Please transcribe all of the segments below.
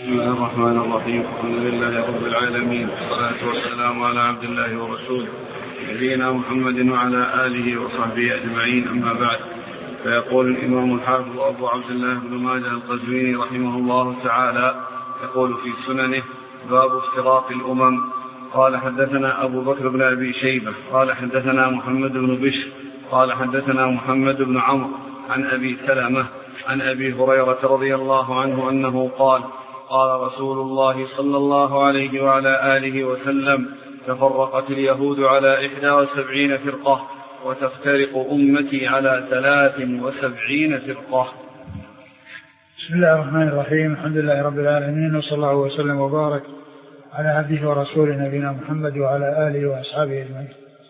بسم الله الرحمن الرحيم. الحمد لله رب العالمين، والصلاة والسلام على عبد الله ورسوله نبينا محمد وعلى آله وصحبه أجمعين، أما بعد. فيقول الإمام الحافظ أبو عبد الله بن ماجه القزويني رحمه الله تعالى يقول في سننه: باب افتراق الأمم. قال: حدثنا أبو بكر بن أبي شيبة قال حدثنا محمد بن بشر قال حدثنا محمد بن عمرو عن أبي سلمة عن أبي هريرة رضي الله عنه أنه قال: قال رسول الله صلى الله عليه وعلى آله وسلم: تفرقت اليهود على 71 فرقة، وتفترق أمتي على 73 فرقة. بسم الله الرحمن الرحيم. الحمد لله رب العالمين، وصلى الله وسلم وبارك على عبده ورسوله نبينا محمد وعلى آله وأصحابه أجمعين.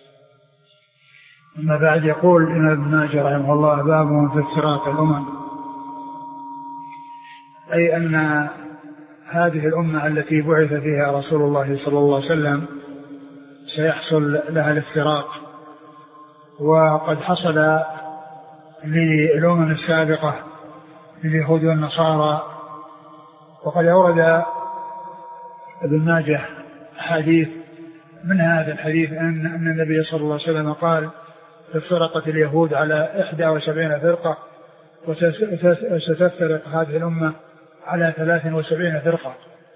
أما بعد، يقول الإمام ابن ماجه رحمه الله: باب في افتراق الأمم، أي أن هذه الأمة التي بعث فيها رسول الله صلى الله عليه وسلم سيحصل لها الافتراق، وقد حصل للأمم السابقة لليهود والنصارى. وقد أورد ابن ماجه حديث من هذا الحديث أن النبي صلى الله عليه وسلم قال: افترقت اليهود على 71 فرقة، وستفترق هذه الأمة على 73 فرقة.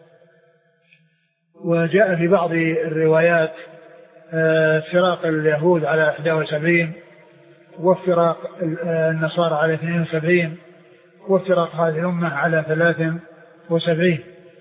وجاء في بعض الروايات افتراق اليهود على 71، وافتراق النصارى على 72، وافتراق هذه الأمة على 73.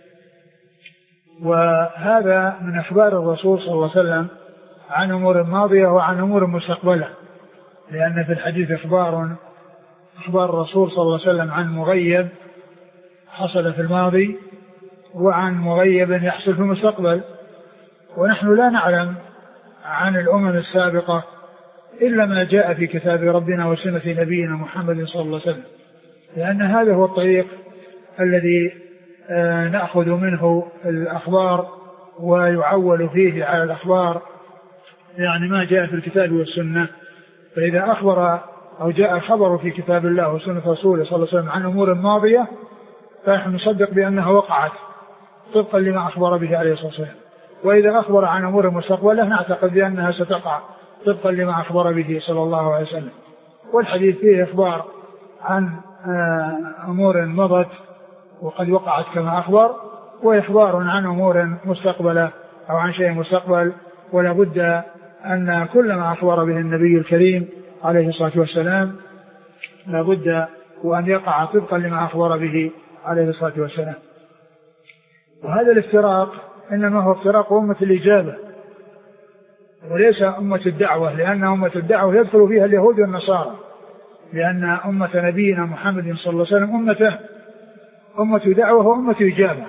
وهذا من أخبار الرسول صلى الله عليه وسلم عن أمور ماضية وعن أمور مستقبلة، لأن في الحديث أخبار الرسول صلى الله عليه وسلم عن مغيب حصل في الماضي، وعن مغيب يحصل في المستقبل. ونحن لا نعلم عن الأمم السابقة إلا ما جاء في كتاب ربنا وسنة نبينا محمد صلى الله عليه وسلم، لأن هذا هو الطريق الذي نأخذ منه الأخبار ويعول فيه على الأخبار، يعني ما جاء في الكتاب والسنة. فإذا أخبر أو جاء خبر في كتاب الله وسنة رسوله صلى الله عليه وسلم عن أمور ماضية، فنحن نصدق بأنها وقعت طبقا لما أخبر به عليه الصلاة والسلام. وإذا أخبر عن أمور مستقبلة نعتقد بأنها ستقع طبقا لما أخبر به صلى الله عليه وسلم. والحديث فيه إخبار عن أمور مضت وقد وقعت كما أخبر، وإخبار عن أمور مستقبلة أو عن شيء مستقبل. ولا بد أن كل ما أخبر به النبي الكريم عليه الصلاة والسلام لا بد وأن يقع طبقا لما أخبر به عليه الصلاة والسلام. وهذا الافتراق إنما هو افتراق أمة الإجابة وليس أمة الدعوة، لأن أمة الدعوة يدخل فيها اليهود والنصارى، لأن أمة نبينا محمد صلى الله عليه وسلم أمة دعوة وأمة إجابة.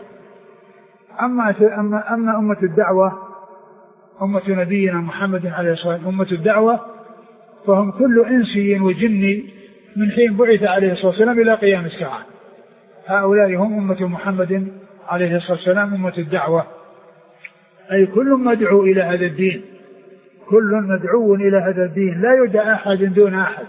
أما أمة الدعوة أمة نبينا محمد عليه الصلاة والسلام أمة الدعوة، فهم كل إنسي وجني من حين بعث عليه الصلاة والسلام إلى قيام الساعة. هؤلاء هم أمة محمد عليه الصلاة والسلام أمة الدعوة، أي كل مدعو إلى هذا الدين، كل مدعو إلى هذا الدين، لا يدعى أحد دون أحد.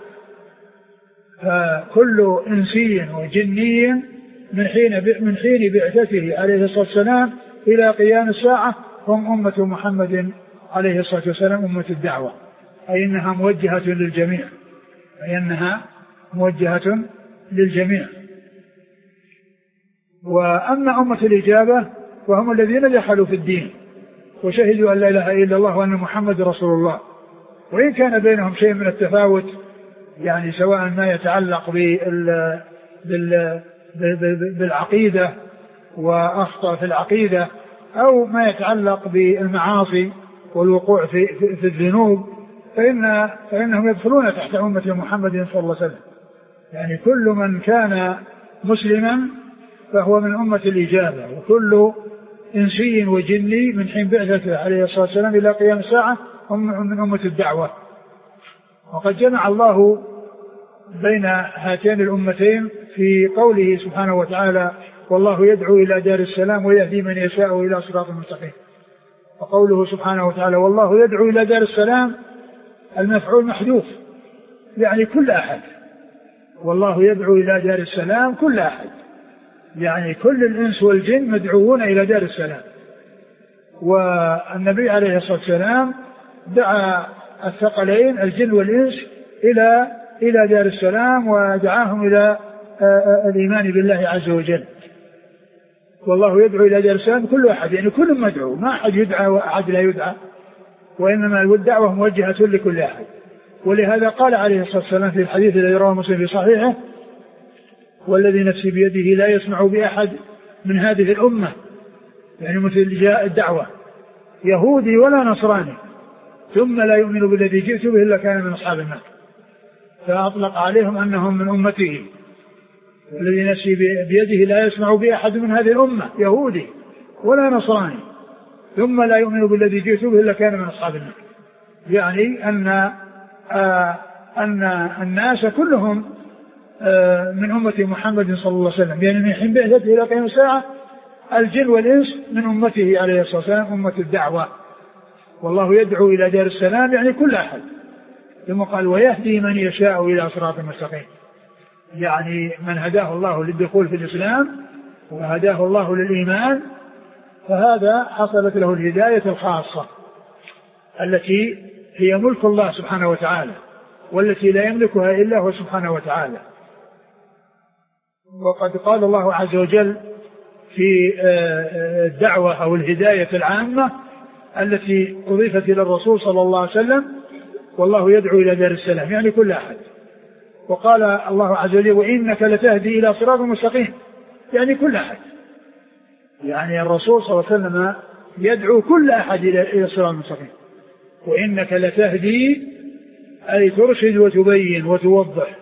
فكل إنسي وجني من حين بعثته عليه الصلاة والسلام إلى قيام الساعة هم أمة محمد عليه الصلاة والسلام أمة الدعوة، أي أنها موجهة للجميع. وأما أمة الإجابة وهم الذين دخلوا في الدين وشهدوا أن لا إله إلا الله وأن محمد رسول الله، وإن كان بينهم شيء من التفاوت، يعني سواء ما يتعلق بالعقيدة وأخطاء في العقيدة، أو ما يتعلق بالمعاصي والوقوع في الذنوب، فإنهم يدخلون تحت أمة محمد صلى الله عليه وسلم. يعني كل من كان مسلما فهو من أمة الإجابة، وكل إنسي وجني من حين بعثته عليه الصلاة والسلام إلى قيام الساعة هم من أمة الدعوة. وقد جمع الله بين هاتين الأمتين في قوله سبحانه وتعالى: والله يدعو إلى دار السلام ويهدي من يشاء إلى صراط مستقيم. وقوله سبحانه وتعالى: والله يدعو إلى دار السلام، المفعول محذوف، يعني كل أحد. والله يدعو إلى دار السلام كل أحد، يعني كل الإنس والجن مدعوون إلى دار السلام. والنبي عليه الصلاة والسلام دعا الثقلين الجن والإنس إلى دار السلام، ودعاهم إلى الإيمان بالله عز وجل. والله يدعو إلى دار السلام كل أحد، يعني كل مدعو، ما أحد يدعى وأحد لا يدعى، وإنما الدعوة موجهة لكل أحد. ولهذا قال عليه الصلاة والسلام في الحديث الذي رواه مسلم في صحيحه: والذي نفسي بيده لا يسمع بأحد من هذه الأمة، يعني مثل جاء الدعوة، يهودي ولا نصراني ثم لا يؤمن بالذي جئت به إلا كان من أصحاب النار، فأطلق عليهم أنهم من أمته. الذي نفسي بيده لا يسمع بأحد من هذه الأمة، يهودي ولا نصراني ثم لا يؤمن بالذي جئت به إلا كان من أصحاب النار. يعني أن الناس كلهم من أمة محمد صلى الله عليه وسلم، يعني من حين بعثته إلى قيام الساعة الجن والإنس من أمته عليه الصلاة والسلام، أمة الدعوة. والله يدعو إلى دار السلام يعني كل أحد، ثم قال: ويهدي من يشاء إلى صراط مستقيم، يعني من هداه الله للدخول في الإسلام وهداه الله للإيمان، فهذا حصلت له الهداية الخاصة التي هي ملك الله سبحانه وتعالى، والتي لا يملكها إلا هو سبحانه وتعالى. وقد قال الله عز وجل في الدعوة أو الهداية العامة التي أضيفت إلى الرسول صلى الله عليه وسلم: والله يدعو إلى دار السلام، يعني كل أحد. وقال الله عز وجل: وإنك لتهدي إلى صراط مستقيم، يعني كل أحد. يعني الرسول صلى الله عليه وسلم يدعو كل أحد إلى صراط مستقيم. وإنك لتهدي أي ترشد وتبين وتوضح.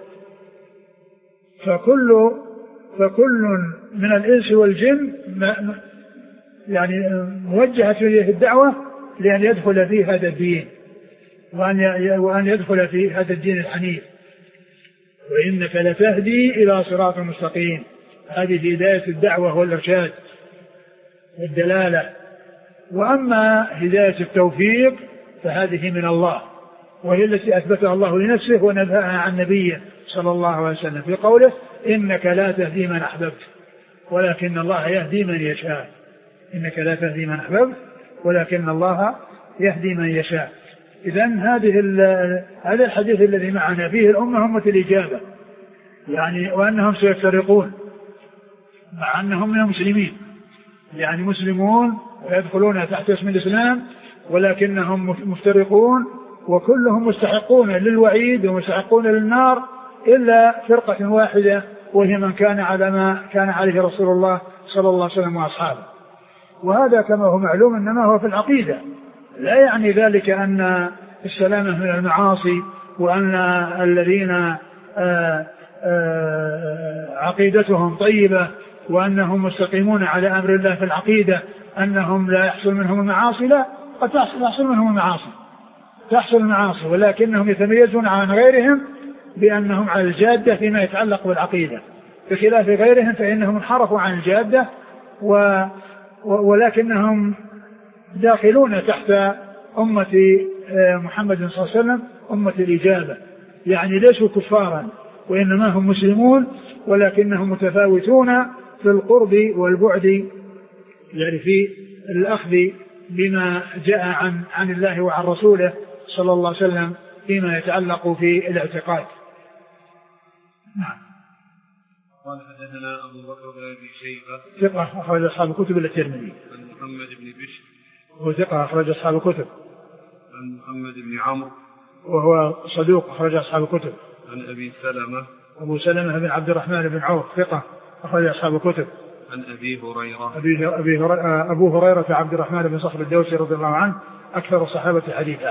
فكل من الإنس والجن يعني موجهة إليه الدعوة لأن يدخل في هذا الدين، وأن يدخل في هذا الدين الحنيف. وإنك لتهدي إلى صراط مستقيم، هذه هداية الدعوة والإرشاد والدلالة. وأما هداية التوفيق فهذه من الله، وهي التي أثبتها الله لنفسه ونبهها عن نبيه صلى الله عليه وسلم في قوله: إنك لا تهدي من أحببت ولكن الله يهدي من يشاء. إنك لا تهدي من أحببت ولكن الله يهدي من يشاء. إذن هذا الحديث الذي معنا فيه الأمة أمة الإجابة، يعني وأنهم سيفترقون مع أنهم من المسلمين، يعني مسلمون ويدخلون تحت اسم الإسلام، ولكنهم مفترقون وكلهم مستحقون للوعيد ومستحقون للنار إلا فرقة واحدة، وهي من كان على ما كان عليه رسول الله صلى الله عليه وسلم وأصحابه. وهذا كما هو معلوم إنما هو في العقيدة، لا يعني ذلك أن السلامة من المعاصي، وأن الذين عقيدتهم طيبة وأنهم مستقيمون على أمر الله في العقيدة أنهم لا يحصل منهم المعاصي. لا، قد تحصل منهم المعاصي، تحصل المعاصي، ولكنهم يتميزون عن غيرهم بأنهم على الجادة فيما يتعلق بالعقيدة، بخلاف غيرهم فإنهم انحرفوا عن الجادة ولكنهم داخلون تحت أمة محمد صلى الله عليه وسلم أمة الإجابة، يعني ليسوا كفارا وإنما هم مسلمون، ولكنهم متفاوتون في القرب والبعد، يعني في الأخذ بما جاء عن الله وعن رسوله صلى الله عليه وسلم فيما يتعلق في الاعتقاد. نعم. قال: حدثنا أبو بكر بن أبي شيبة ثقة أخرج أصحاب الكتب إلا الترمذي. عن محمد بن بشر وهو ثقة أخرج أصحاب الكتب. عن محمد بن عمرو وهو صدوق أخرج أصحاب الكتب. عن أبي سلمة أبو سلمة بن عبد الرحمن بن عوف ثقة أخرج أصحاب الكتب. عن أبي هريرة أبو هريرة عبد الرحمن بن صخر الدوسي رضي الله عنه أكثر الصحابة حديثا.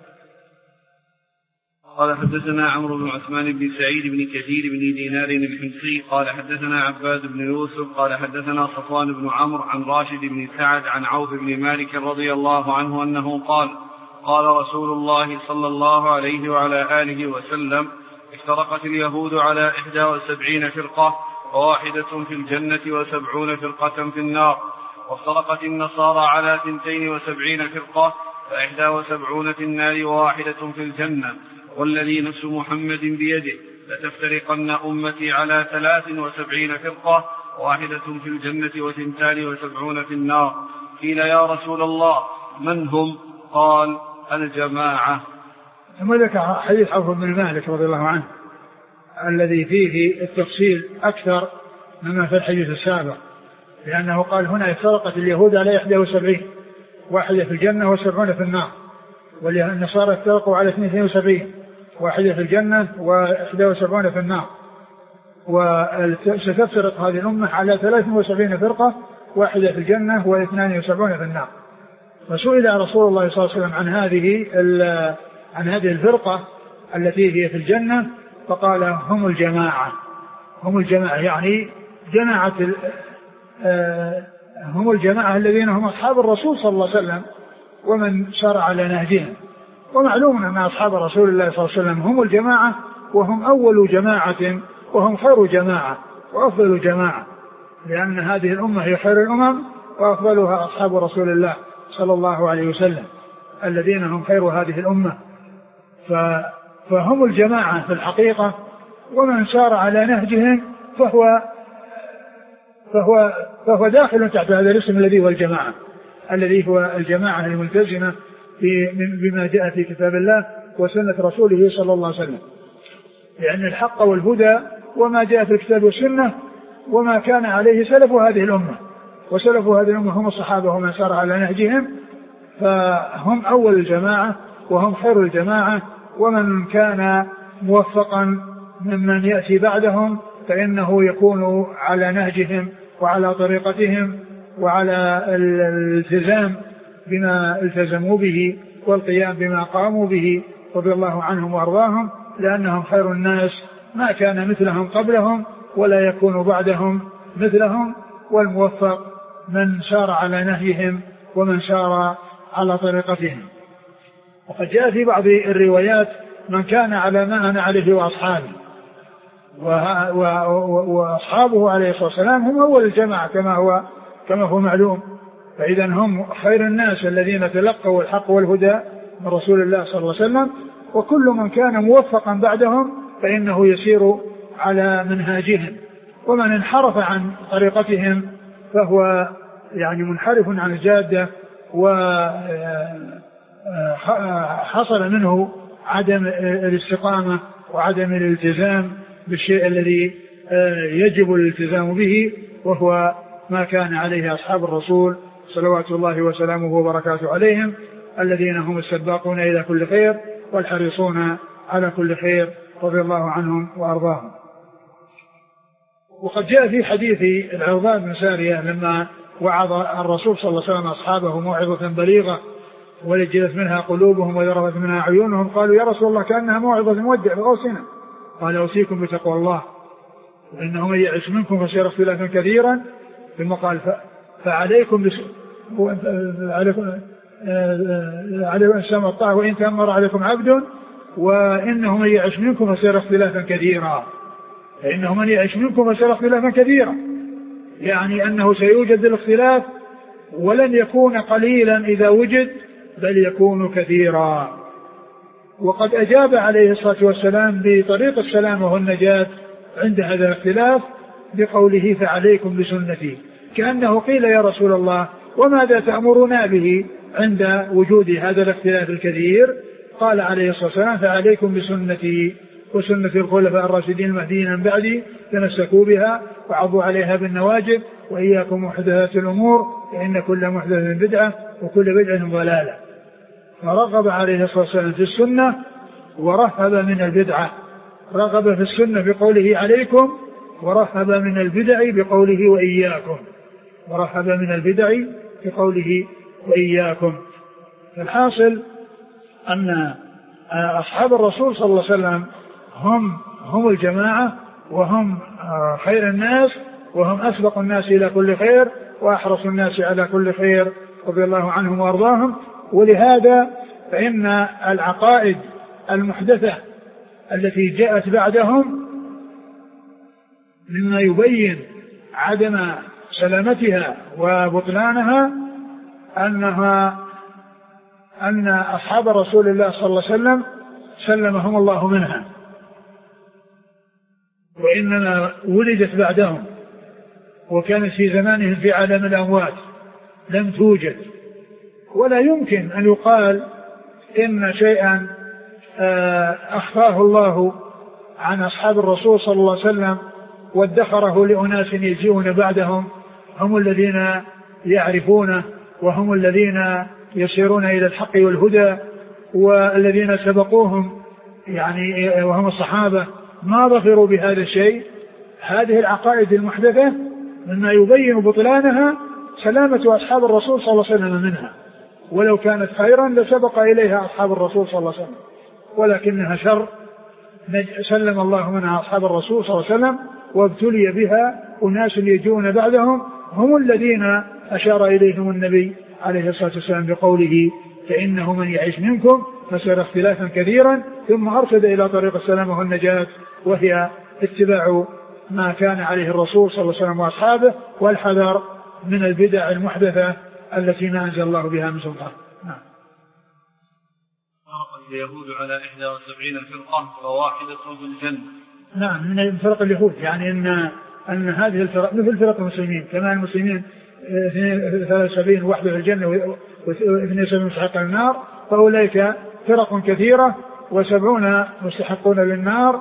قال: حدثنا عمرو بن عثمان بن سعيد بن كثير بن دينار الحمصي قال: حدثنا عباد بن يوسف قال: حدثنا صفوان بن عمرو عن راشد بن سعد عن عوف بن مالك رضي الله عنه أنه قال: قال رسول الله صلى الله عليه وعلى آله وسلم: افترقت اليهود على 71 فرقة، وواحدة في الجنة و70 فرقة في النار. وافترقت النصارى على 72 فرقة، ف71 في النار وواحدة في الجنة. والذي نفس محمد بيده لتفترقن أمتي على 73 فرقة، واحدة في الجنة وثنتان وسبعون في النار. قيل يا رسول الله من هم؟ قال الجماعة. ثم ذكر حديث عوف بن مالك رضي الله عنه الذي فيه التفصيل أكثر مما في الحديث السابق، لأنه قال هنا افترقت اليهود على 71، واحدة في الجنة و70 في النار، والنصارى افترقوا على 72، واحدة في الجنة و71 في النار. وستفترق هذه الأمة على 73 فرقة، واحدة في الجنة و72 في النار. فسئل رسول الله صلى الله عليه وسلم عن هذه الفرقة التي هي في الجنة، فقال هم الجماعة. هم الجماعة يعني جماعة هم الجماعة الذين هم أصحاب الرسول صلى الله عليه وسلم ومن سار على نهجهم. ومعلوم أن أصحاب رسول الله صلى الله عليه وسلم هم الجماعة، وهم أول جماعة، وهم خير جماعة وأفضل جماعة، لأن هذه الأمة هي خير الأمم وأفضلها أصحاب رسول الله صلى الله عليه وسلم الذين هم خير هذه الأمة. فهم الجماعة في الحقيقة، ومن سار على نهجهم فهو داخل تحت هذا الاسم الذي هو الجماعة، الذي هو الجماعة الملتزمة بما جاء في كتاب الله وسنة رسوله صلى الله عليه وسلم، لأن الحق والهدى وما جاء في الكتاب والسنة وما كان عليه سلف هذه الأمة، وسلف هذه الأمة هم الصحابة ومن سار على نهجهم، فهم أول الجماعة وهم خير الجماعة. ومن كان موفقا ممن يأتي بعدهم فإنه يكون على نهجهم وعلى طريقتهم وعلى الالتزام بما التزموا به والقيام بما قاموا به رضي الله عنهم وأرضاهم، لأنهم خير الناس، ما كان مثلهم قبلهم ولا يكون بعدهم مثلهم. والموفق من سار على نهجهم ومن سار على طريقتهم. وقد جاء في بعض الروايات من كان على ما أنا عليه وأصحابي، وأصحابه عليه الصلاة والسلام هم أول الجماعة كما هو معلوم. فإذا هم خير الناس الذين تلقوا الحق والهدى من رسول الله صلى الله عليه وسلم، وكل من كان موفقا بعدهم فإنه يسير على منهاجهم. ومن انحرف عن طريقتهم فهو يعني منحرف عن الجادة، وحصل منه عدم الاستقامة وعدم الالتزام بالشيء الذي يجب الالتزام به، وهو ما كان عليه أصحاب الرسول صلوات الله وسلامه وبركاته عليهم، الذين هم السباقون إلى كل خير والحريصون على كل خير رضي الله عنهم وأرضاهم. وقد جاء في حديث العرباض بن سارية لما وعظ الرسول صلى الله عليه وسلم أصحابه موعظة بليغة ولجلت منها قلوبهم وذرفت منها عيونهم، قالوا يا رسول الله كأنها موعظة مودع فأوصنا. قال أوصيكم بتقوى الله، وإنه من يعش منكم فسيرى اختلافا كثيرا. ثم قال فعليكم عليكم السمع والطاعة وإن تأمر عليكم عبد، وإنه من يعش منكم فسيرى اختلافا كثيرا. فإنه من يعش منكم فسيرى اختلافا كثيرا، يعني أنه سيوجد الاختلاف ولن يكون قليلا إذا وجد، بل يكون كثيرا. وقد أجاب عليه الصلاة والسلام بطريق السلامة والنجاة عند هذا الاختلاف بقوله فعليكم بسنتي، كأنه قيل يا رسول الله وماذا تأمرنا به عند وجود هذا الاختلاف الكثير؟ قال عليه الصلاة والسلام فعليكم بسنتي وسنة الخلفاء الراشدين المهديين من بعدي تمسكوا بها وعضوا عليها بالنواجذ، وإياكم محدثات الأمور فإن كل محدثة بدعة وكل بدعة ضلالة. فرغب عليه الصلاة والسلام في السنة ورهب من البدعة، رغب في السنة بقوله عليكم، ورهب من البدع بقوله وإياكم، ورهب من البدع بقوله وإياكم. فالحاصل أن أصحاب الرسول صلى الله عليه وسلم هم الجماعة، وهم خير الناس، وهم أسبق الناس إلى كل خير وأحرص الناس على كل خير رضي الله عنهم وأرضاهم. ولهذا فإن العقائد المحدثة التي جاءت بعدهم مما يبين عدم سلامتها وبطلانها أن أصحاب رسول الله صلى الله عليه وسلم سلمهم الله منها، وإنما ولدت بعدهم وكانت في زمانهم في عالم الأموات لم توجد. ولا يمكن أن يقال إن شيئا أخفاه الله عن أصحاب الرسول صلى الله عليه وسلم وادخره لأناس يجيئون بعدهم هم الذين يعرفونه وهم الذين يسيرون إلى الحق والهدى والذين سبقوهم يعني وهم الصحابة ما ظفروا بهذا الشيء. هذه العقائد المحدثة مما يبين بطلانها سلامة أصحاب الرسول صلى الله عليه وسلم منها، ولو كانت خيرا لسبق إليها أصحاب الرسول صلى الله عليه وسلم، ولكنها شر سلم الله منها أصحاب الرسول صلى الله عليه وسلم، وابتلي بها أناس يجون بعدهم هم الذين أشار إليهم النبي عليه الصلاة والسلام بقوله فإنه من يعيش منكم فسيرى اختلافا كثيرا ثم أرشد إلى طريق السلامة والنجاة، وهي اتباع ما كان عليه الرسول صلى الله عليه وسلم وأصحابه والحذر من البدع المحدثة التي ما أنزل الله بها من سلطان. نعم. فرق اليهود على 71 فرقة وواحدة في الجنة. نعم من فرق اليهود، يعني أن هذه الفرق مثل فرق المسلمين، كما المسلمين 73 وحده في الجنة و72 مستحقون للنار، فأولئك فرق كثيرة و70 مستحقون للنار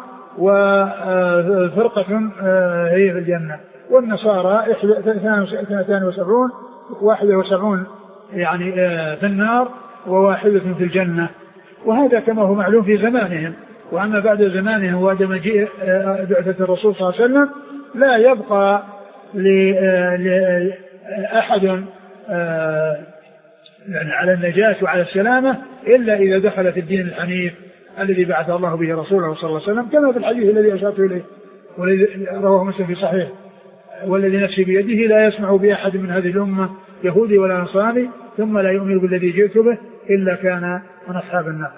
وفرقة هي في الجنة. والنصارى 72 71 يعني في النار وواحدة في الجنة. وهذا كما هو معلوم في زمانهم. وأما بعد زمانهم وبعد مجيء بعثة الرسول صلى الله عليه وسلم لا يبقى لأحد يعني على النجاة وعلى السلامة إلا إذا دخل في الدين الحنيف الذي بعث الله به رسوله صلى الله عليه وسلم، كما في الحديث الذي أشرت إليه والذي رواه مسلم في صحيح: والذي نفسي بيده لا يسمع بأحد من هذه الأمة يهودي ولا نصراني ثم لا يؤمن بالذي جئت به إلا كان من أصحاب النار.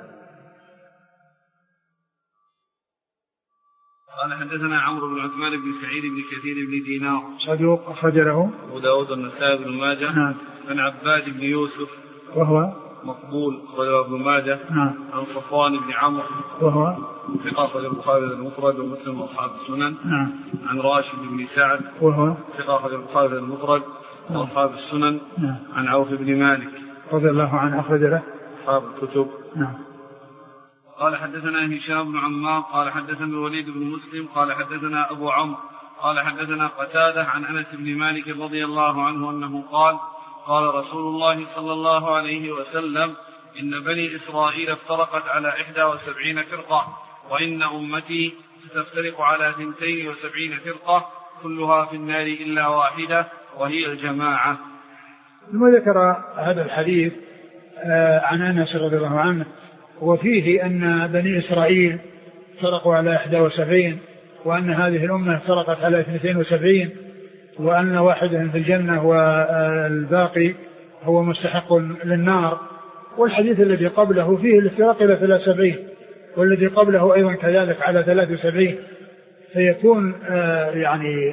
قال حدثنا عمرو بن عثمان بن سعيد بن كثير بن دينار صدوق أخرج له أبو داود والنسائي بن ماجه. نعم. عن عباد بن يوسف وهو مقبول أخرجه ابن ماجه. نعم. عن صفوان بن عمرو وهو ثقة أخرجه البخاري المفرد ومسلم وأصحاب السنن. نعم. عن راشد بن سعد وهو ثقة أخرجه البخاري المفرد وأصحاب السنن. نعم. عن عوف بن مالك رضي الله عنه أخرج له أصحاب الكتب. نعم. قال حدثنا هشام بن عمار قال حدثنا الوليد بن مسلم قال حدثنا أبو عمرو قال حدثنا قتادة عن أنس بن مالك رضي الله عنه أنه قال قال رسول الله صلى الله عليه وسلم إن بني إسرائيل افترقت على 71 فرقة وإن أمتي ستفترق على 72 فرقة كلها في النار إلا واحدة وهي الجماعة. ثم ذكر هذا الحديث عن أنس رضي الله عنه وفيه أن بني إسرائيل فرقوا على 71 وأن هذه الأمة افترقت على 72 وأن واحدة في الجنة والباقي هو مستحق للنار. والحديث الذي قبله فيه الافتراق إلى 73 والذي قبله أيضا كذلك على 73 فيكون يعني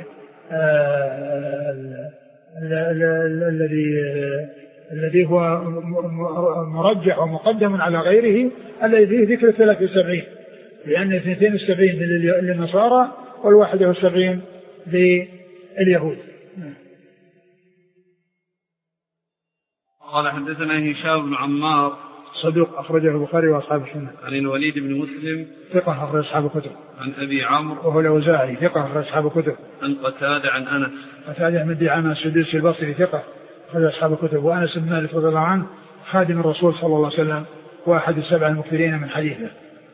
الذي هو مرجح ومقدم على غيره الذي فيه ذكر 73 لأن 72 للنصارى وال71 لليهود. قال حدثنا هشام بن عمار صدوق أخرجه البخاري وأصحاب السنة. عن الوليد بن مسلم ثقة أخرج أصحاب الكتب. عن أبي عمرو وهو الأوزاعي ثقة أخرج أصحاب الكتب. عن قتادة عن أنس قتادة بن دعامة السدوسي البصري ثقة أخرج أصحاب الكتب. وأنس بن مالك رضي الله عنه خادم الرسول صلى الله عليه وسلم واحد السبع المكثرين من حديثه.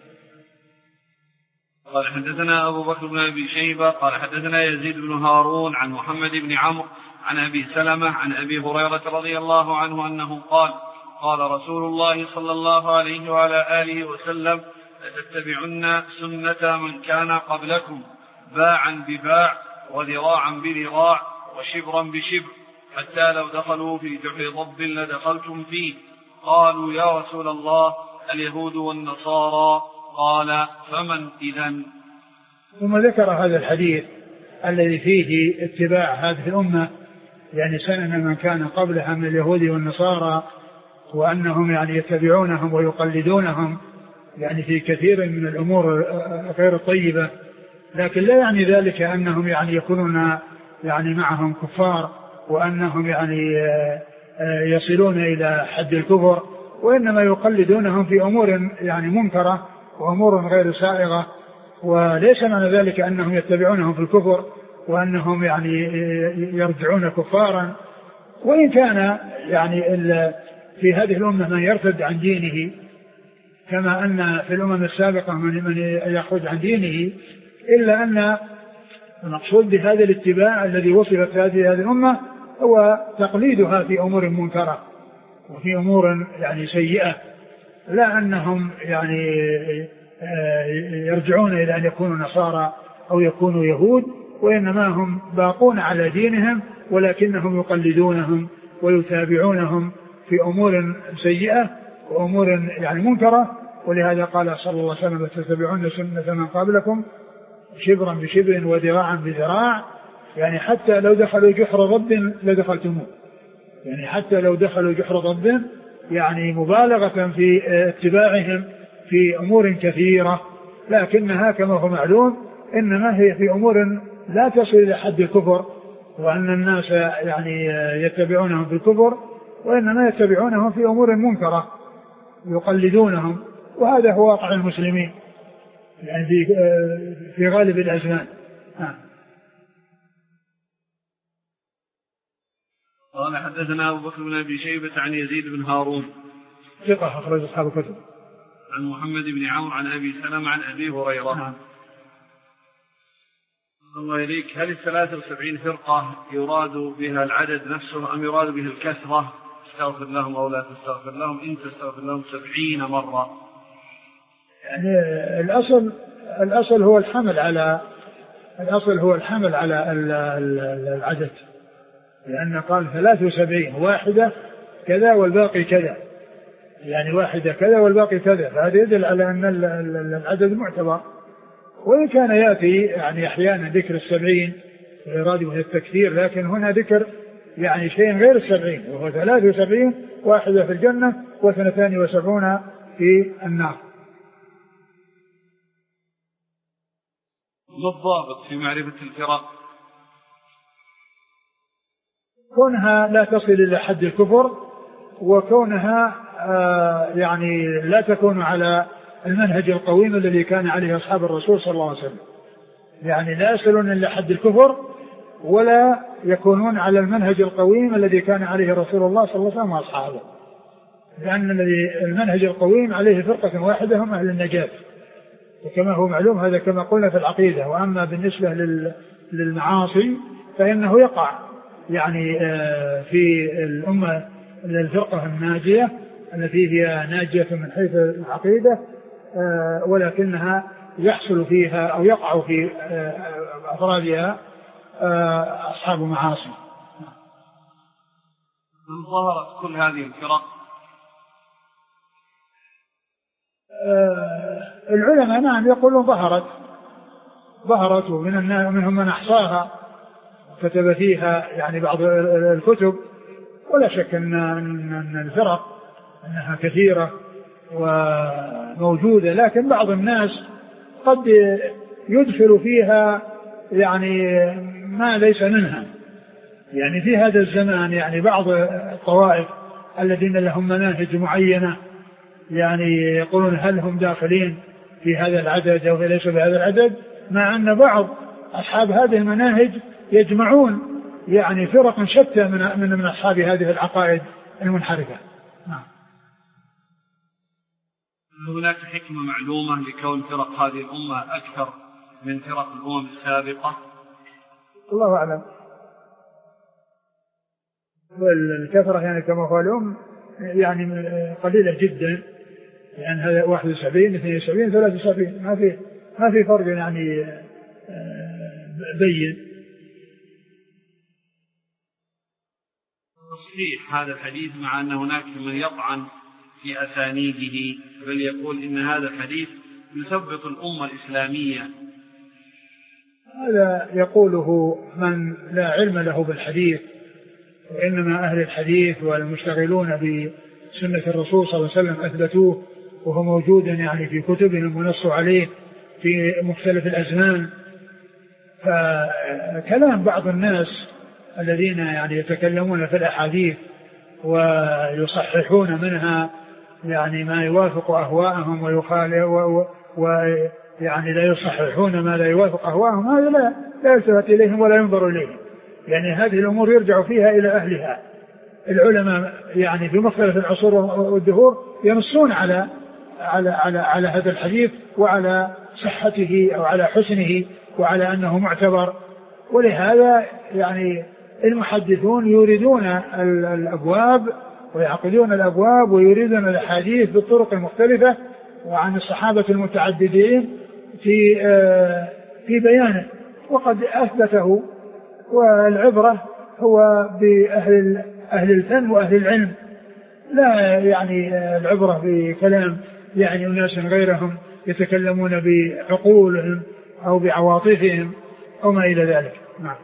قال حدثنا أبو بكر بن أبي شيبة قال حدثنا يزيد بن هارون عن محمد بن عمرو عن أبي سلمة عن أبي هريرة رضي الله عنه أنه قال قال رسول الله صلى الله عليه وعلى آله وسلم لتتبعن سنة من كان قبلكم باعا بباع وذراعا بذراع وشبرا بشبر حتى لو دخلوا في جحر ضب لدخلتم فيه. قالوا يا رسول الله اليهود والنصارى قال فمن إذن. ثم ذكر هذا الحديث الذي فيه اتباع هذه الأمة يعني سنن من كان قبلها من اليهود والنصارى وأنهم يعني يتبعونهم ويقلدونهم يعني في كثير من الأمور غير الطيبة، لكن لا يعني ذلك أنهم يعني يكونون يعني معهم كفار وأنهم يعني يصلون إلى حد الكفر، وإنما يقلدونهم في أمور يعني منكرة وأمور غير سائغة، وليس معنى ذلك أنهم يتبعونهم في الكفر وأنهم يعني يرجعون كفارا. وإن كان يعني في هذه الأمة من يرتد عن دينه كما أن في الأمم السابقة من يخرج عن دينه، إلا أن المقصود بهذا الاتباع الذي وصلت هذه الأمة هو تقليدها في أمور منكرة وفي أمور يعني سيئة، لا أنهم يعني يرجعون إلى أن يكونوا نصارى أو يكونوا يهود، وإنما هم باقون على دينهم ولكنهم يقلدونهم ويتابعونهم في أمور سيئة وأمور يعني منكرة. ولهذا قال صلى الله عليه وسلم: تتبعون سنة من قبلكم شبرا بشبر وذراعا بذراع، يعني حتى لو دخلوا جحر ضب لدخلتموه، يعني حتى لو دخلوا جحر ضب، يعني مبالغة في اتباعهم في أمور كثيرة، لكنها كما هو معلوم إنما هي في أمور لا تصل إلى حد الكفر، وأن الناس يعني يتبعونهم في الكفر، وإنما يتبعونهم في أمور منكرة يقلدونهم، وهذا هو واقع المسلمين يعني في غالب الأزمان. قال: حدثنا أبو بكر بن أبي شيبة عن يزيد بن هارون ثقة أخرج أصحاب الكتب، عن محمد بن عمرو عن أبي سلمة عن أبي هريرة. نعم. الله إليك، هل 73 فرقة يراد بها العدد نفسه أم يراد به الكثرة؟ تستغفر لهم أو لا تستغفر لهم؟ إن تستغفر لهم 70 مرة. يعني الأصل هو الحمل على العدد، لأن قال 73 واحدة كذا والباقي كذا، يعني واحدة كذا والباقي كذا، فهذا يدل على أن العدد معتبر. وإن كان يأتي يعني أحيانا ذكر 70 ويراد به التكثير، لكن هنا ذكر يعني شيء غير 70، وهو 73 واحدة في الجنة و72 في النار. ما الضابط في معرفة الفرق؟ كونها لا تصل إلى حد الكفر، وكونها يعني لا تكون على المنهج القويم الذي كان عليه أصحاب الرسول صلى الله عليه وسلم، يعني لا يصلون إلى حد الكفر ولا يكونون على المنهج القويم الذي كان عليه رسول الله صلى الله عليه وسلم وأصحابه، لأن المنهج القويم عليه فرقة واحدة هم أهل النجاة، وكما هو معلوم هذا كما قلنا في العقيدة. وأما بالنسبة للمعاصي فإنه يقع يعني في الأمة الفرقة الناجية التي هي ناجية من حيث العقيدة، ولكنها يحصل فيها أو يقع في أفرادها أصحاب معاصي. ظهرت كل هذه الفرق. العلماء نعم يقولون ظهرت ومنهم من أحصاها كتب فيها يعني بعض الكتب، ولا شك أن الفرق أنها كثيرة وموجودة، لكن بعض الناس قد يدخل فيها يعني ما ليس منها. يعني في هذا الزمان يعني بعض الطوائف الذين لهم مناهج معينة يعني يقولون هل هم داخلين في هذا العدد أو ليس بهذا العدد، مع أن بعض أصحاب هذه المناهج يجمعون يعني فرق شتى من أصحاب هذه العقائد المنحرفة. هناك حكمة معلومة لكون فرق هذه الأمة أكثر من فرق الأمم السابقة؟ الله أعلم. والكثرة يعني كما قالوا يعني قليلة جدا، يعني هذا 71 72 73 ما في فرق يعني بين. تصحيح هذا الحديث مع أن هناك من يطعن في أسانيده، بل يقول إن هذا الحديث يثبط الأمة الإسلامية. هذا يقوله من لا علم له بالحديث، وإنما أهل الحديث والمشتغلون بسنة الرسول صلى الله عليه وسلم أثبتوه، وهو موجود يعني في كتبهم ونصوا عليه في مختلف الأزمان. فكلام بعض الناس الذين يعني يتكلمون في الأحاديث ويصححون منها يعني ما يوافق أهواءهم ويعني لا يصححون ما لا يوافق أهواءهم، هذا لا يلتفت إليهم ولا ينظر إليهم، يعني هذه الأمور يرجع فيها إلى أهلها. العلماء يعني في مختلف العصور والدهور ينصون على هذا الحديث وعلى صحته أو على حسنه وعلى أنه معتبر. ولهذا يعني المحدثون يريدون الأبواب ويعقدون الأبواب ويريدون الأحاديث بالطرق المختلفة وعن الصحابة المتعددين في بيانه، وقد أثبته. والعبرة هو بأهل الفن وأهل العلم، لا يعني العبرة بكلام يعني أناس غيرهم يتكلمون بعقولهم أو بعواطفهم أو ما إلى ذلك. نعم.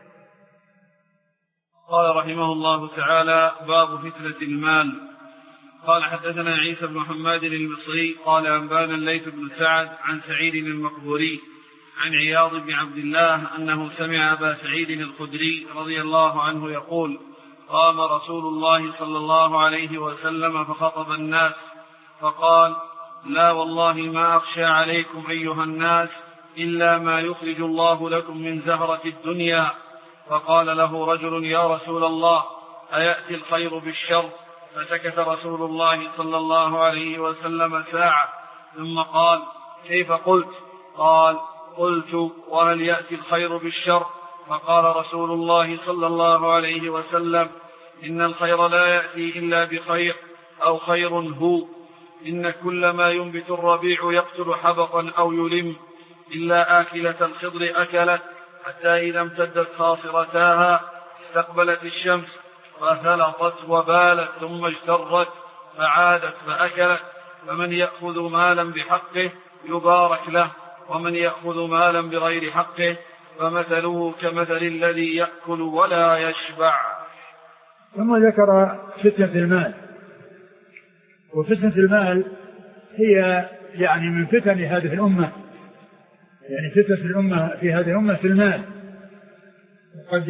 قال رحمه الله تعالى: باب فتنة المال. قال: حدثنا عيسى بن محمد المصري قال: أنبانا الليث بن سعد عن سعيد المقبوري عن عياض بن عبد الله أنه سمع أبا سعيد الخدري رضي الله عنه يقول: قام رسول الله صلى الله عليه وسلم فخطب الناس فقال: لا والله ما أخشى عليكم أيها الناس إلا ما يخرج الله لكم من زهرة الدنيا. فقال له رجل: يا رسول الله أيأتي الخير بالشر؟ فسكت رسول الله صلى الله عليه وسلم ساعة ثم قال: كيف قلت؟ قال: قلت: وهل يأتي الخير بالشر؟ فقال رسول الله صلى الله عليه وسلم: إن الخير لا يأتي إلا بخير أو خير هو. إن كل ما ينبت الربيع يقتل حبقا أو يلم إلا آكلة الخضر أكلت، حتى إذا امتدت خاصرتاها استقبلت الشمس فثلطت وبالت ثم اجترت فعادت فأكلت. فمن يأخذ مالا بحقه يبارك له، ومن يأخذ مالا بغير حقه فمثله كمثل الذي يأكل ولا يشبع. ثم ذكر فتنة المال. وفتنة المال هي يعني من فتن هذه الأمة، يعني فتنة الأمة في هذه الأمة في المال. قد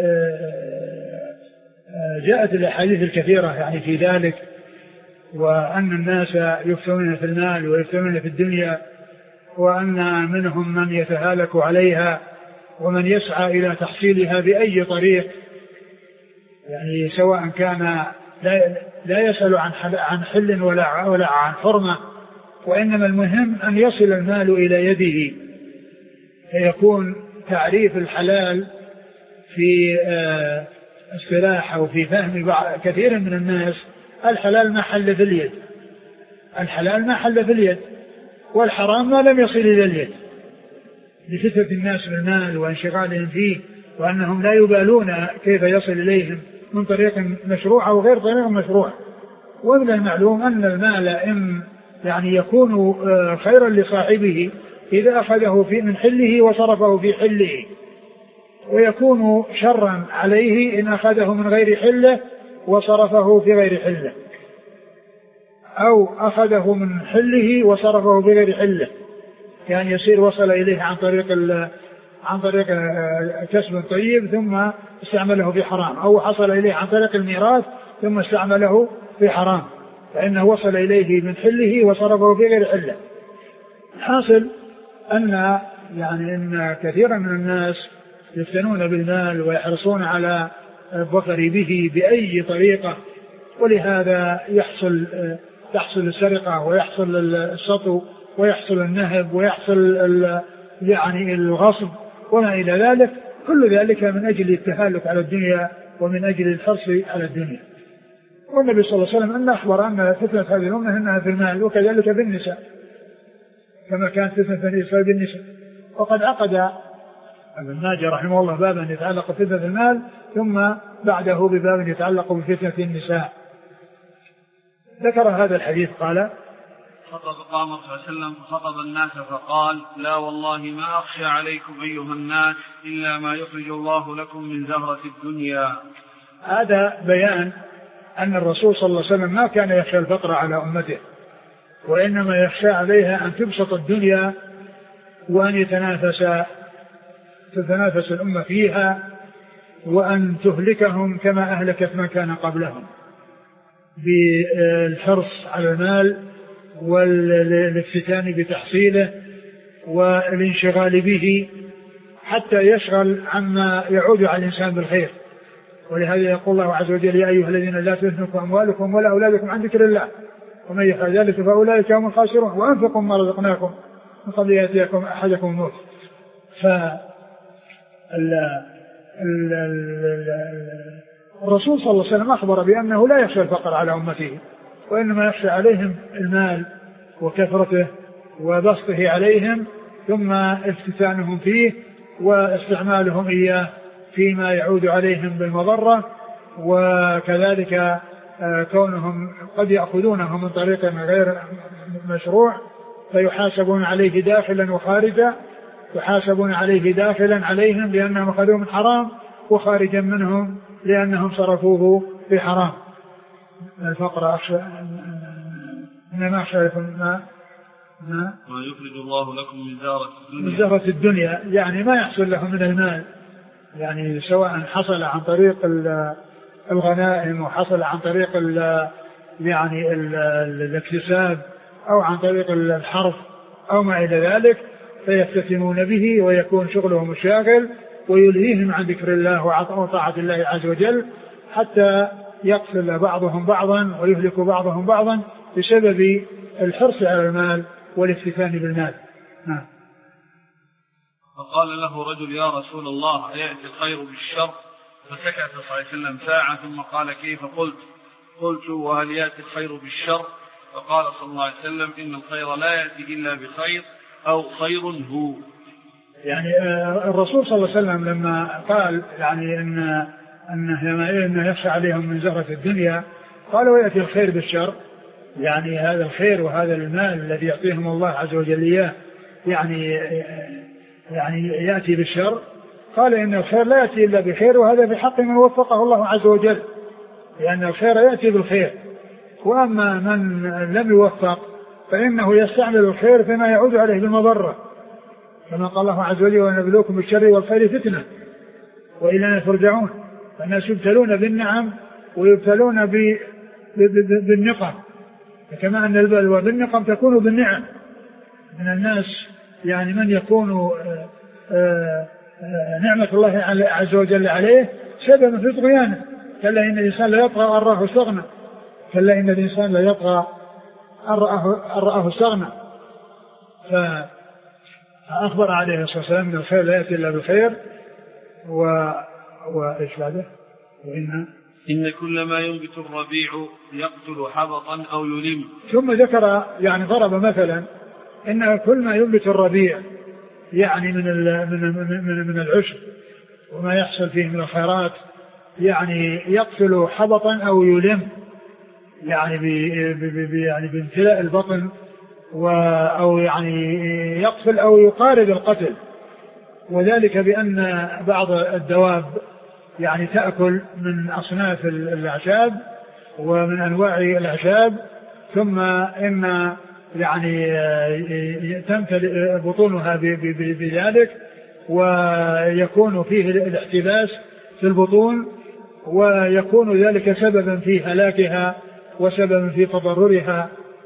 جاءت الأحاديث الكثيرة يعني في ذلك، وأن الناس يفتنون في المال ويفتنون في الدنيا، وأن منهم من يتهالك عليها ومن يسعى إلى تحصيلها بأي طريق، يعني سواء كان لا يسأل عن حل ولا عن حرمة، وإنما المهم أن يصل المال إلى يده، فيكون تعريف الحلال في اصطلاح أو في فهم كثير من الناس الحلال ما حل في اليد، الحلال ما حل في اليد، والحرام ما لم يصل إلى اليد، لفتنة الناس بالمال وانشغالهم فيه، وأنهم لا يبالون كيف يصل إليهم من طريق مشروع أو غير طريق مشروع. ومن المعلوم أن المال يعني يكون خيرا لصاحبه إذا أخذه من حله وصرفه في حله، ويكون شرا عليه إن أخذه من غير حله وصرفه في غير حله، أو أخذه من حله وصرفه بغير حله، يعني يصير وصل إليه عن طريق كسب طيب ثم استعمله في حرام، أو حصل إليه عن طريق الميراث ثم استعمله في حرام، فإنه وصل إليه من حله وصرفه في غير حله. حاصل أن كثيرا من الناس يفتنون بالمال ويحرصون على الظفر به بأي طريقة، ولهذا تحصل السرقة ويحصل السطو ويحصل النهب ويحصل يعني الغصب وما إلى ذلك، كل ذلك من أجل التهالك على الدنيا ومن أجل الحرص على الدنيا. والنبي صلى الله عليه وسلم أن أخبر أن فتنة هذه الأمة أنها في المال، وكذلك بالنساء كما كانت فتنة بني إسرائيل بالنساء. وقد عقد ابن ماجه رحمه الله بابا يتعلق بفتنة المال، ثم بعده بباب يتعلق بفتنة النساء. ذكر هذا الحديث قال: قام صلى الله عليه وسلم فخطب الناس فقال: لا والله ما أخشى عليكم أيها الناس إلا ما يخرج الله لكم من زهرة الدنيا. هذا بيان أن الرسول صلى الله عليه وسلم ما كان يخشى الفقر على أمته، وإنما يخشى عليها أن تبسط الدنيا وأن يتنافس تتنافس الأمة فيها، وأن تهلكهم كما أهلكت من كان قبلهم بالحرص على المال والافتتان بتحصيله والانشغال به حتى يشغل عما يعود على الإنسان بالخير. ولهذا يقول الله عز وجل: يا أيها الذين لا تلهكم أموالكم ولا أولادكم عن ذكر الله ومن يفعل ذلك فأولئك هم الخاسرون وأنفقوا ما رزقناكم من قبل يأتيكم أحدكم الموت. الرسول صلى الله عليه وسلم أخبر بأنه لا يخشى الفقر على أمته، وإنما يخشى عليهم المال وكثرته وبسطه عليهم، ثم افتتانهم فيه واستعمالهم إياه فيما يعود عليهم بالمضرة، وكذلك كونهم قد يأخذونه من طريق غير مشروع فيحاسبون عليه داخلا وخارجا، يحاسبون عليه داخلا عليهم لأنهم أخذوه من حرام، وخارجا منهم لأنهم صرفوه في حرام. الفقر أخشى إنما أخشى لكم ما يخرج الله لكم من زهرة الدنيا، يعني ما يحصل لهم من المال، يعني سواء حصل عن طريق الغنائم وحصل عن طريق يعني الاكتساب أو عن طريق الحرف أو ما إلى ذلك، فيفتتنون به ويكون شغلهم شاغل ويلهيهم عن ذكر الله وطاعة الله عز وجل، حتى يقتل بعضهم بعضا ويهلك بعضهم بعضا بسبب الحرص على المال والافتتان بالمال. نعم. فقال له رجل: يا رسول الله أيأتي الخير بالشر؟ فسكت صلى الله عليه وسلم ساعة ثم قال: كيف؟ قلت: وهل يأتي الخير بالشر؟ فقال صلى الله عليه وسلم: إن الخير لا يأتي إلا بخير أو خير هو. يعني الرسول صلى الله عليه وسلم لما قال يعني أنه يخشى عليهم من زهرة الدنيا، قال: ويأتي الخير بالشر، يعني هذا الخير وهذا المال الذي يعطيهم الله عز وجل إياه يعني يأتي بالشر. قال: إن الخير لا يأتي إلا بخير، وهذا في حق من وفقه الله عز وجل، لأن الخير يأتي بالخير، وأما من لم يوفق فإنه يستعمل الخير فيما يعود عليه بالمضرة، كما قال الله عز وجل: ونبلوكم بالشر والخير فتنة وإلينا ترجعون. فالناس يبتلون بالنعم ويبتلون بالنقم، كما أن البلوى بالنقم تكون بالنعم. من الناس يعني من يكون نعمة الله عز وجل عليه سبب في طغيانه. كلا إن الإنسان لا يطغى أن رآه استغنى، كلا إن الإنسان لا يطغى أن رآه استغنى. فأخبر عليه الصلاة والسلام أن الخير لا يأتي إلا بالخير، وإيش بعده؟ إن كل ما ينبت الربيع يقتل حبطا أو يلم. ثم ذكر يعني ضرب مثلا إن كل ما ينبت الربيع يعني من العشب وما يحصل فيه من الخيرات يعني يقتل حبطا أو يلم، يعني بامتلاء البطن أو يعني يقتل أو يقارب القتل. وذلك بأن بعض الدواب يعني تأكل من أصناف الأعشاب ومن أنواع الأعشاب، ثم إن يعني تمتلئ بطونها بذلك، ويكون فيه الاحتباس في البطون، ويكون ذلك سببا في هلاكها وسببا في تضررها.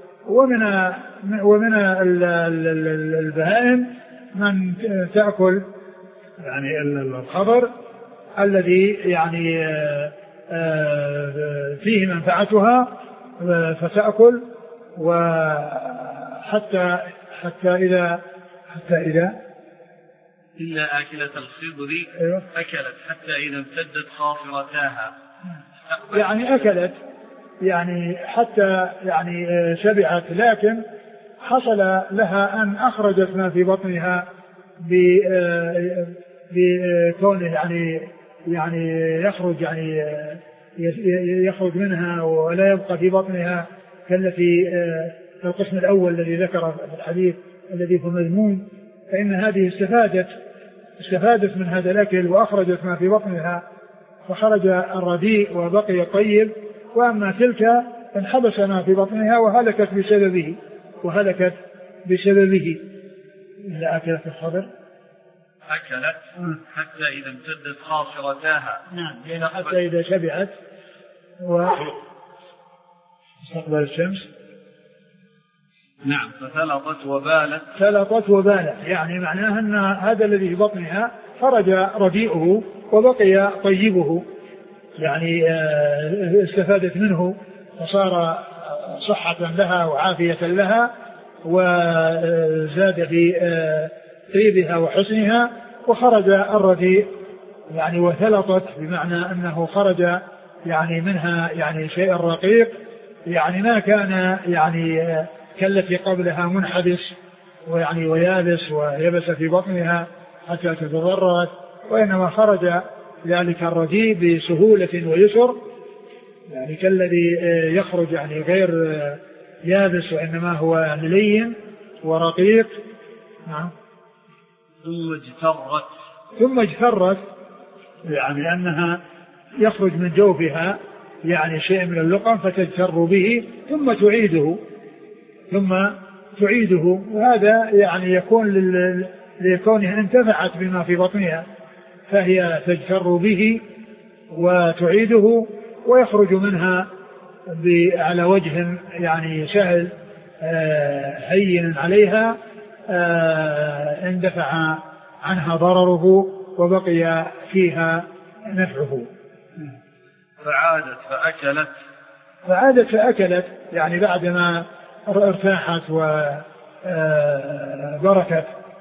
ومن البهائم من تأكل يعني الخضر الذي يعني فيه منفعتها فتأكل، وحتى إذا إلا آكلة الخضر أكلت حتى إذا امتدت خاصرتاها، يعني أكلت يعني حتى يعني شبعت، لكن حصل لها أن أخرجت ما في بطنها بكونه يعني يخرج منها ولا يبقى في بطنها كالتي في القسم الأول الذي ذكر في الحديث الذي هو مذموم. فإن هذه استفادت من هذا الأكل وأخرجت ما في بطنها، فخرج الرديء وبقي الطيب، وأما تلك انحبس ما في بطنها وهلكت بسببه إلا أكلت الخضر أكلت حتى إذا امتدت خاصرتاها. نعم، حتى إذا شبعت واستقبل الشمس. نعم، فثلطت وبالت. ثلطت وبالت يعني معناها أن هذا الذي في بطنها خرج رديئه وبقي طيبه، يعني استفادت منه وصار صحة لها وعافية لها وزاد في طيبها وحسنها، وخرج الرديء يعني وثلطت بمعنى أنه خرج يعني منها يعني شيء رقيق، يعني ما كان يعني كالتي قبلها منحبس ويعني ويابس ويبس في بطنها حتى تتضررت، وإنما خرج ذلك الرديء بسهولة ويسر، يعني كالذي يخرج يعني غير يابس وإنما هو يعني لين ورقيق. نعم. ثم اجترت يعني أنها يخرج من جوفها يعني شيء من اللقم فتجتر به ثم تعيده، وهذا يعني يكون لكونها انتفعت بما في بطنها، فهي تجتر به وتعيده ويخرج منها على وجه يعني سهل هين عليها، اندفع عنها ضرره وبقي فيها نفعه. فعادت فأكلت يعني بعدما ارتاحت وبركت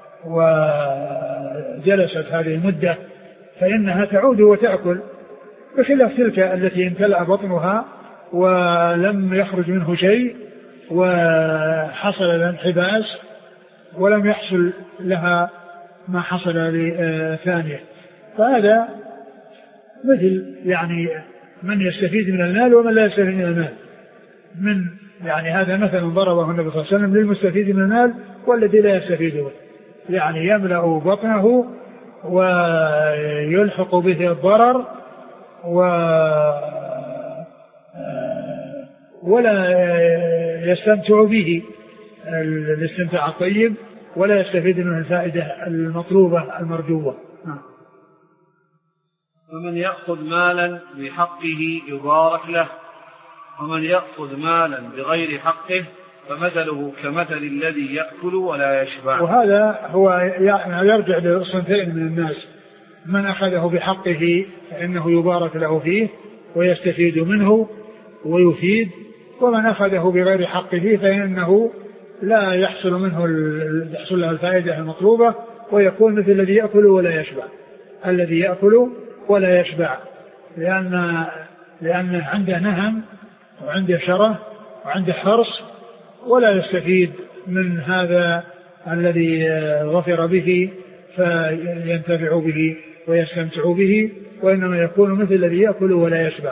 وجلست هذه المدة فإنها تعود وتأكل، بخلاف تلك التي امتلأ بطنها ولم يخرج منه شيء وحصل لها انحباس ولم يحصل لها ما حصل لثانية. فهذا مثل يعني من يستفيد من المال ومن لا يستفيد من المال، من يعني هذا مثلا ضربه النبي صلى الله عليه وسلم للمستفيد من المال والذي لا يستفيد به، يعني يملأ بطنه ويلحق به الضرر ولا يستمتع به الاستمتاع الطيب ولا يستفيد منه الفائدة المطلوبة المرجوة. فمن يأخذ مالا بحقه يبارك له، ومن يأخذ مالا بغير حقه فمثله كمثل الذي يأكل ولا يشبع. وهذا هو يعني يرجع لصنفين من الناس: من أخذه بحقه فإنه يبارك له فيه ويستفيد منه ويفيد، ومن أخذه بغير حقه فإنه لا يحصل منه يحصل له الفائدة المطلوبة ويكون مثل الذي يأكل ولا يشبع. الذي يأكل ولا يشبع لأن عنده نهم وعنده شره وعنده حرص ولا يستفيد من هذا الذي ظفر به فينتفع به ويستمتع به، وإنما يكون مثل الذي يأكل ولا يشبع.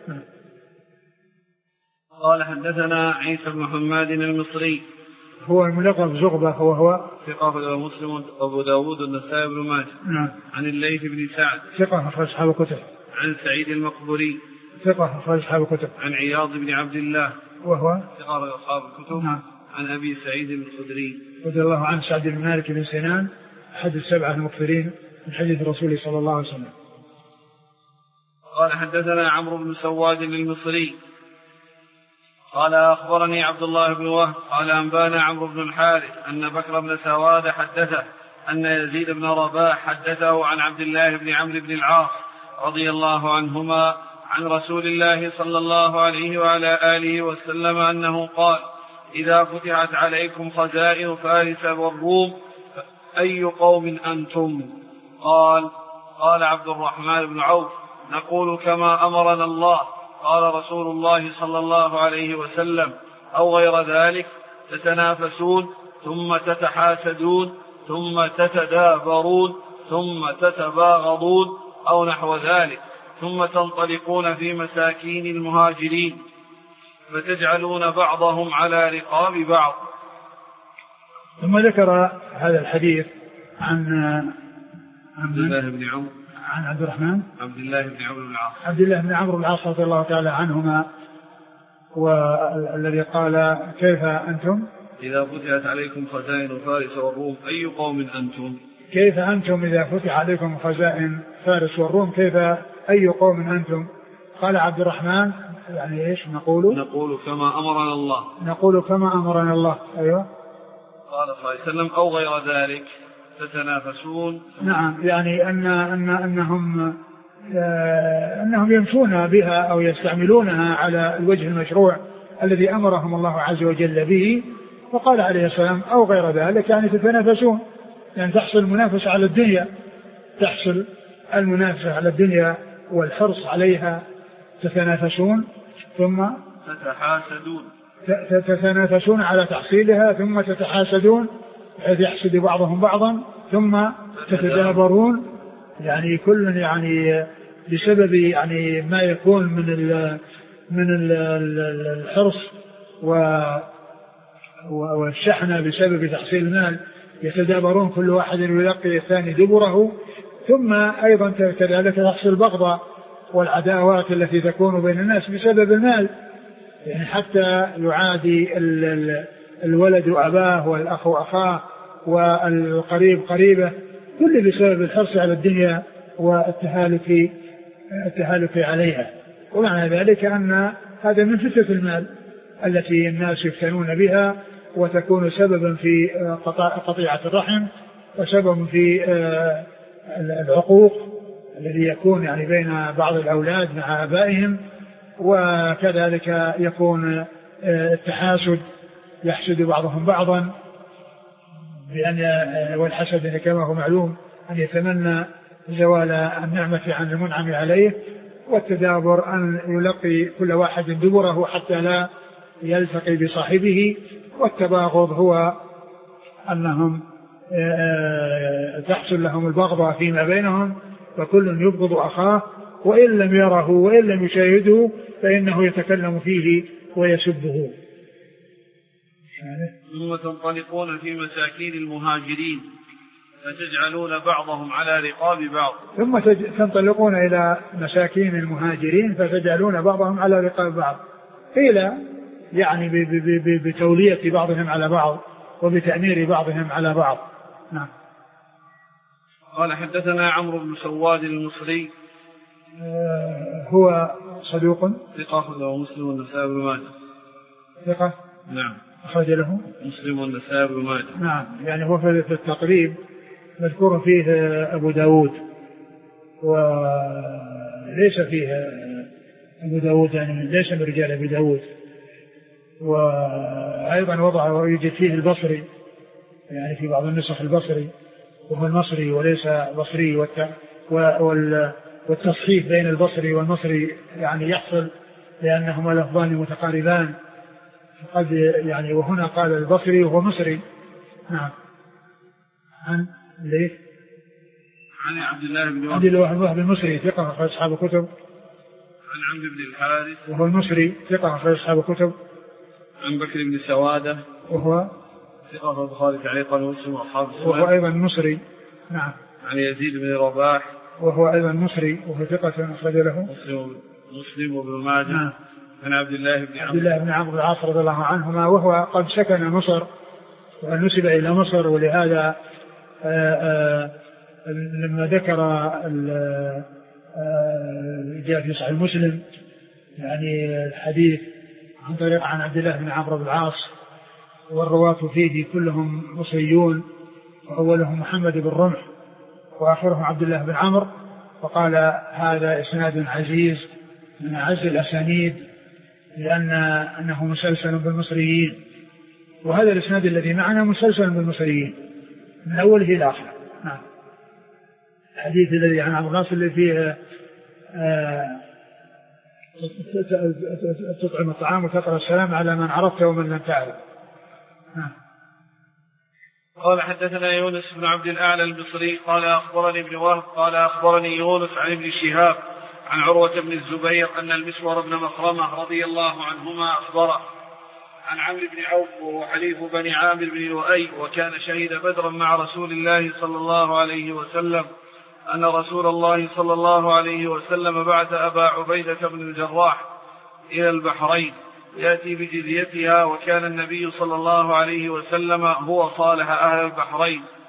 قال حدثنا عيسى بن حماد المصري هو الملقب زغبة وهو ثقة أخرجه مسلم وأبو داود والنسائي بن ماجه. نعم. عن الليث بن سعد ثقة أخرج أصحاب الكتب. عن سعيد المقبري ثقة أخرج أصحاب الكتب. عن عياض بن عبد الله وهو ثقة أخرج أصحاب الكتب. نعم. عن أبي سعيد الخدري رضي الله عنه سعد بن مالك بن سنان أحد السبعة المكثرين من حديث الرسول صلى الله عليه وسلم. قال حدثنا عمرو بن سواد المصري قال أخبرني عبد الله بن وهب قال أنبانا عمرو بن الحارث أن بكر بن سواد حدثه أن يزيد بن رباح حدثه عن عبد الله بن عمرو بن العاص رضي الله عنهما عن رسول الله صلى الله عليه وعلى آله وسلم أنه قال: إذا فتحت عليكم خزائن فارس والروم أي قوم أنتم؟ قال عبد الرحمن بن عوف: نقول كما أمرنا الله. قال رسول الله صلى الله عليه وسلم: أو غير ذلك، تتنافسون ثم تتحاسدون ثم تتدابرون ثم تتباغضون أو نحو ذلك، ثم تنطلقون في مساكين المهاجرين فتجعلون بعضهم على رقاب بعض. ثم ذكر هذا الحديث عن عبد الله بن عمرو عن عبد الرحمن عبد الله بن عمرو بن العاص عبد الله بن عمرو بن العاص رضي الله تعالى عنهما، والذي قال: كيف أنتم؟ إذا فتحت عليكم خزائن فارس والروم أي قوم أنتم؟ كيف أنتم إذا فتح عليكم خزائن فارس والروم كيف أي قوم أنتم؟ قال عبد الرحمن يعني إيش نقول كما أمرنا الله. نقول كما أمرنا الله. أيوة. قال صلى الله عليه وسلم أو غير ذلك تتنافسون. نعم يعني أنهم يمشون بها أو يستعملونها على الوجه المشروع الذي أمرهم الله عز وجل به. وقال عليه السلام أو غير ذلك يعني تتنافسون، يعني تحصل المنافسة على الدنيا، تحصل المنافسة على الدنيا والحرص عليها، تتنافسون ثم تتنافسون على تحصيلها ثم تتحاسدون بحيث يحسد بعضهم بعضا ثم تتدابرون، يعني كل يعني بسبب يعني ما يكون من الحرص والشحنة بسبب تحصيل المال يتدابرون كل واحد يلقي الثاني دبره، ثم أيضا كذلك تحصل البغضاء والعداوات التي تكون بين الناس بسبب المال، يعني حتى يعادي الولد أباه والأخ أخاه والقريب قريبه، كل بسبب الحرص على الدنيا والتهالك عليها. ومعنى ذلك أن هذا من فتنة المال التي الناس يفتنون بها وتكون سببا في قطيعة الرحم وسبب في العقوق الذي يكون يعني بين بعض الأولاد مع آبائهم، وكذلك يكون التحاسد يحسد بعضهم بعضا والحسد كما هو معلوم أن يتمنى زوال النعمة عن المنعم عليه، والتدابر أن يلقي كل واحد دبره حتى لا يلتقي بصاحبه، والتباغض هو أنهم تحصل لهم البغضاء فيما بينهم فكل يبغض أخاه وإن لم يره وإن لم يشاهده فإنه يتكلم فيه ويسبه. ثم تنطلقون في مساكين المهاجرين فتجعلون بعضهم على رقاب بعض. ثم تنطلقون إلى مساكين المهاجرين فتجعلون بعضهم على رقاب بعض، قيل يعني بتولية بعضهم على بعض وبتأمير بعضهم على بعض. نعم. قال حدثنا عمرو بن سواد المصري هو صدوق ثقة أخرجه مسلم والنسائي بن ماجه. ثقة. نعم. أخرج له مسلم والنسائي بن ماجه. نعم يعني هو في التقريب مذكور فيه أبو داود وليس فيه أبو داود يعني ليس من رجال أبي داود، وأيضا وضع ويوجد فيه البصري يعني في بعض النسخ البصري وهو المصري وليس بصري، والتصحيف بين البصري والمصري يعني يحصل لأنهما لفظان متقاربان قد يعني، وهنا قال البصري وهو مصري. نعم. عن ليه؟ عن عبد الله بن وهب المصري ثقة أخرج أصحاب الكتب. عن عمرو بن الحارث وهو المصري ثقة أخرج أصحاب الكتب. عن بكر بن سوادة وهو ثقة أخرج البخاري تعليقا ومسلم وأصحاب السنن. وهو أيضا مصري. نعم. عن يزيد بن رباح وهو أيضا مصري وهو ثقة أخرج له مسلم وابن ماجه. نعم. عن عبد الله بن عمرو العاص رضي الله عنهما وهو قد سكن مصر ونسب إلى مصر، ولهذا لما ذكر جاء في صحيح مسلم يعني الحديث عن طريق عن عبد الله بن عمرو بن العاص والرواة فيه كلهم مصريون، وأولهم محمد بن رمح وآخرهم عبد الله بن عمرو، وقال هذا إسناد عزيز من أعز الأسانيد لأنه مسلسل بالمصريين، وهذا الإسناد الذي معنا مسلسل بالمصريين من أوله إلى آخره. نعم. الحديث الذي عن عمرو بن العاص اللي فيه تطعم الطعام وتقرأ السلام على من عرفت ومن لم تعرف. نعم. قال حدثنا يونس بن عبد الأعلى البصري قال أخبرني ابن وهب قال أخبرني يونس عن ابن شهاب عن عروة بن الزبير أن المسور بن مخرمة رضي الله عنهما أخبره عن عمرو بن عوف وهو حليف بني عامر بن لؤي وكان شهيد بدرا مع رسول الله صلى الله عليه وسلم أن رسول الله صلى الله عليه وسلم بعث أبا عبيدة بن الجراح إلى البحرين يأتي بجزيتها، وكان النبي صلى الله عليه وسلم هو صالح أهل البحرين،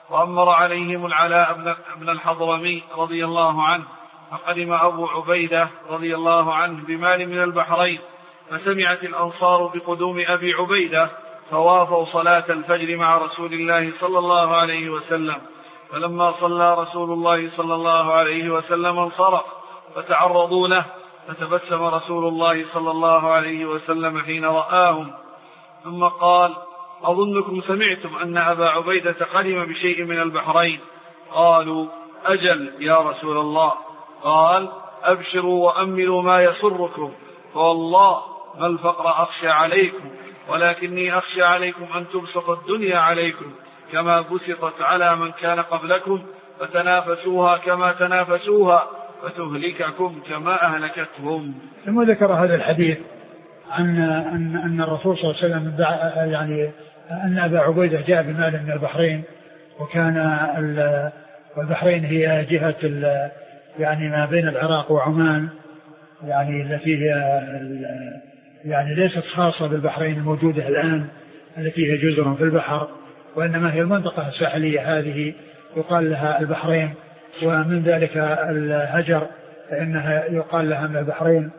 وأمر عليهم العلاء بن الحضرمي رضي الله عنه، فقدم أبو عبيدة رضي الله عنه بمال من البحرين، فسمعت الأنصار بقدوم أبي عبيدة فوافوا صلاة الفجر مع رسول الله صلى الله عليه وسلم، فلما صلى رسول الله صلى الله عليه وسلم انصرف فتعرضوا له، فتبسم رسول الله صلى الله عليه وسلم حين رآهم، ثم قال: أظنكم سمعتم أن أبا عبيدة قدم بشيء من البحرين؟ قالوا: أجل يا رسول الله. قال: أبشروا وأملوا ما يسركم، فوالله ما الفقر أخشى عليكم، ولكني أخشى عليكم أن تبسط الدنيا عليكم كما بسطت على من كان قبلكم، فتنافسوها كما تنافسوها، فتهلككم كما أهلكتهم. ثم ذكر هذا الحديث عن أن الرسول صلى الله عليه وسلم يعني أن أبا عبيدة جاء بمال من البحرين، وكان البحرين هي جهة يعني ما بين العراق وعمان، يعني التي هي يعني ليست خاصة بالبحرين الموجودة الآن التي هي جزر في البحر، وإنما هي المنطقة الساحلية هذه يقال لها البحرين، ومن ذلك الهجر فإنها يقال لها من البحرين.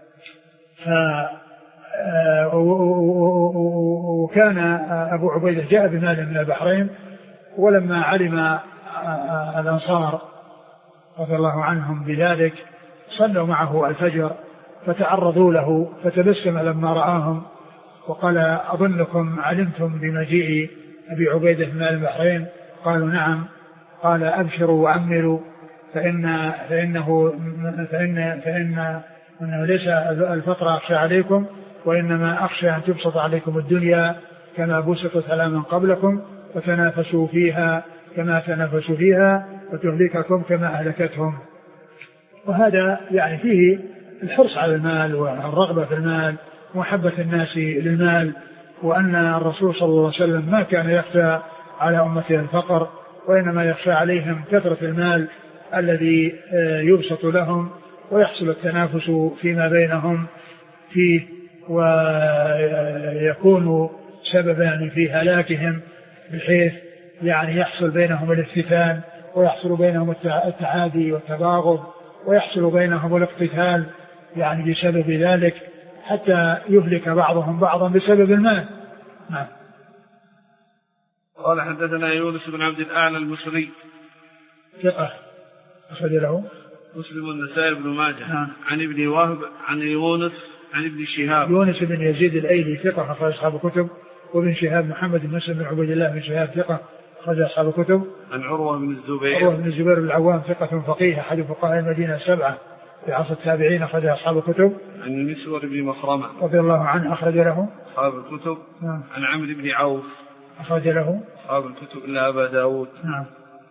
وكان أبو عبيدة جاء بمال من البحرين، ولما علم الأنصار رضي الله عنهم بذلك صلوا معه الفجر فتعرضوا له، فتبسم لما رآهم وقال: أظنكم علمتم بمجيء أبي عبيدة من البحرين؟ قالوا: نعم. قال: أبشروا وأملوا فإنه ليس الفقر أخشى عليكم، وإنما أخشى أن تبسط عليكم الدنيا كما بسطت على من قبلكم، وتنافسوا فيها كما تنافسوا فيها، وتهلككم كما أهلكتهم. وهذا يعني فيه الحرص على المال والرغبة في المال ومحبة الناس للمال، وأن الرسول صلى الله عليه وسلم ما كان يخشى على أمته الفقر، وإنما يخشى عليهم كثرة المال الذي يبسط لهم ويحصل التنافس فيما بينهم فيه، ويكون سببا في هلاكهم، بحيث يعني يحصل بينهم الافتتان، ويحصل بينهم التعادي والتباغض، ويحصل بينهم الاقتتال يعني بسبب ذلك، حتى يهلك بعضهم بعضا بسبب المال. نعم. قال: حدثنا يونس بن عبد الأعلى المصري ثقة أخرج له مسلم والنسائي بن ماجه. نعم. عن ابن وهب عن يونس عن ابن شهاب. يونس بن يزيد الأيلي ثقة أخرج أصحاب الكتب، وابن شهاب محمد بن مسلم بن عبيد الله بن شهاب ثقة أخرج أصحاب الكتب. عن عروة بن الزبير. عروة بن الزبير العوام ثقة فقيه أحد فقهاء المدينة السبعة في عصر التابعين أخرج أصحاب الكتب. عن المسور بن مخرمة رضي الله عنه أخرج له أصحاب الكتب. نعم. عن عمرو بن عوف أخرج له أصحاب الكتب إلا أبا داود. نعم.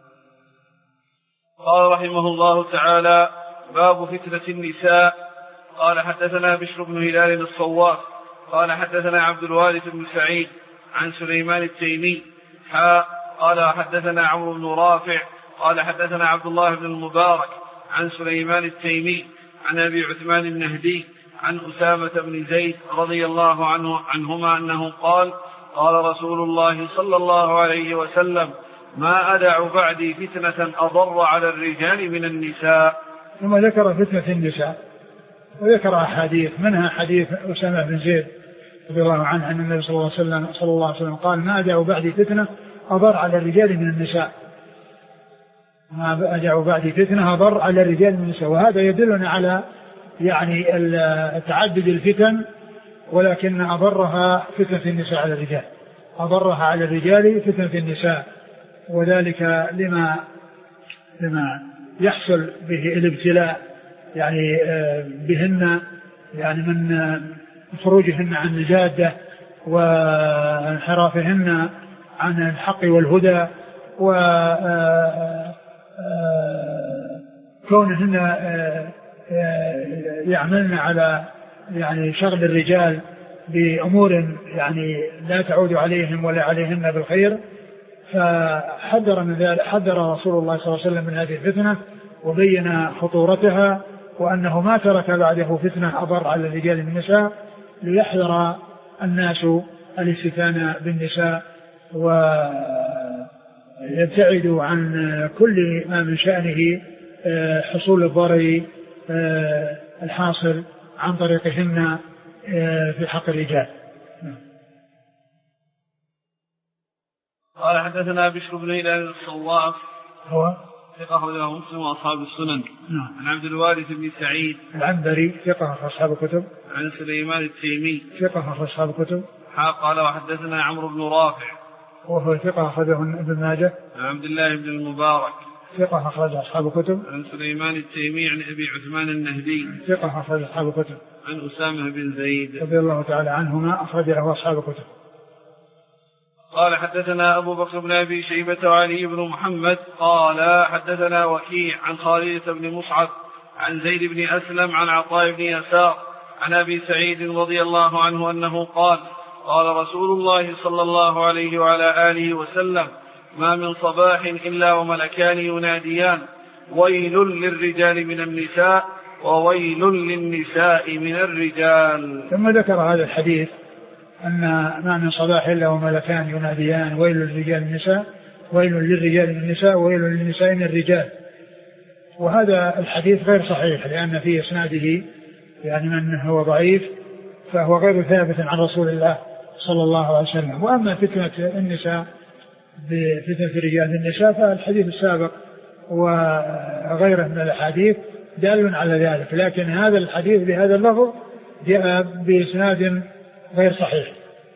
قال رحمه الله تعالى: باب فتنة النساء. قال: حدثنا بشر بن هلال الصواف قال: حدثنا عبد الوارث بن سعيد عن سليمان التيمي قال: حدثنا عمرو بن رافع قال: حدثنا عبد الله بن المبارك عن سليمان التيمي عن أبي عثمان النهدي عن أسامة بن زيد رضي الله عنهما أنه قال: قال رسول الله صلى الله عليه وسلم: ما أدع بعدي فتنة أضر على الرجال من النساء. ثم ذكر فتنة النساء، وذكر أحاديث منها حديث أسامة بن زيد رضي الله عنه أن النبي صلى الله عليه وسلم قال: ما أدع بعدي فتنة أضر على الرجال من النساء. ما أدع بعدي فتنة أضر على الرجال من النساء. وهذا يدلنا على يعني تعدد الفتن، ولكن أضرها فتنة النساء على الرجال، أضرها على الرجال فتنة النساء، وذلك لما يحصل به الابتلاء يعني بهن، يعني من خروجهن عن الجادة وانحرافهن عن الحق والهدى، وكونهن يعملن على يعني شغل الرجال بأمور يعني لا تعود عليهم ولا عليهن بالخير. فحذر من ذلك، حذر رسول الله صلى الله عليه وسلم من هذه الفتنة، وبين خطورتها، وأنه ما ترك بعده فتنة أضر على الرجال من النساء، ليحذر الناس الافتتان بالنساء يبتعد عن كل ما من شأنه حصول الضرر الحاصل عن طريقهن في حق الرجال. قال حدثنا بشر بن هلال الصواف هو ثقة أخرجه مسلم وأصحاب السنن. عن عبد الوارث بن سعيد العنبري ثقة أخرج أصحاب الكتب. عن سليمان التيمي ثقة أخرج أصحاب الكتب. قال وحدثنا عمرو بن رافع وهو ثقة أخرجه ابن ماجه. عن عبد الله بن المبارك ثقة أخرج أصحاب الكتب. عن سليمان التيمي عن أبي عثمان النهدي ثقة أخرج أصحاب الكتب. عن أسامة بن زيد رضي الله تعالى عنهما أخرج له أصحاب الكتب. قال حدثنا أبو بكر بن أبي شيبة وعلي بن محمد قال حدثنا وكيع عن خالد بن مصعب عن زيد بن أسلم عن عطاء بن يسار عن أبي سعيد رضي الله عنه أنه قال قال رسول الله صلى الله عليه وعلى آله وسلم ما من صباح إلا وملكان يناديان ويل للرجال من النساء وويل للنساء من الرجال. ثم ذكر هذا الحديث أن ما من صباح إلا وملكان يناديان ويل للرجال من النساء ويل للرجال من النساء وويل للنساء من الرجال. وهذا الحديث غير صحيح لأن في إسناده يعني من هو ضعيف فهو غير ثابت عن رسول الله صلى الله عليه وسلم. وأما فتنة النساء بفتنة الرجال بالنساء فالحديث السابق وغيره من الأحاديث دال على ذلك، لكن هذا الحديث بهذا اللفظ جاء بإسناد غير صحيح.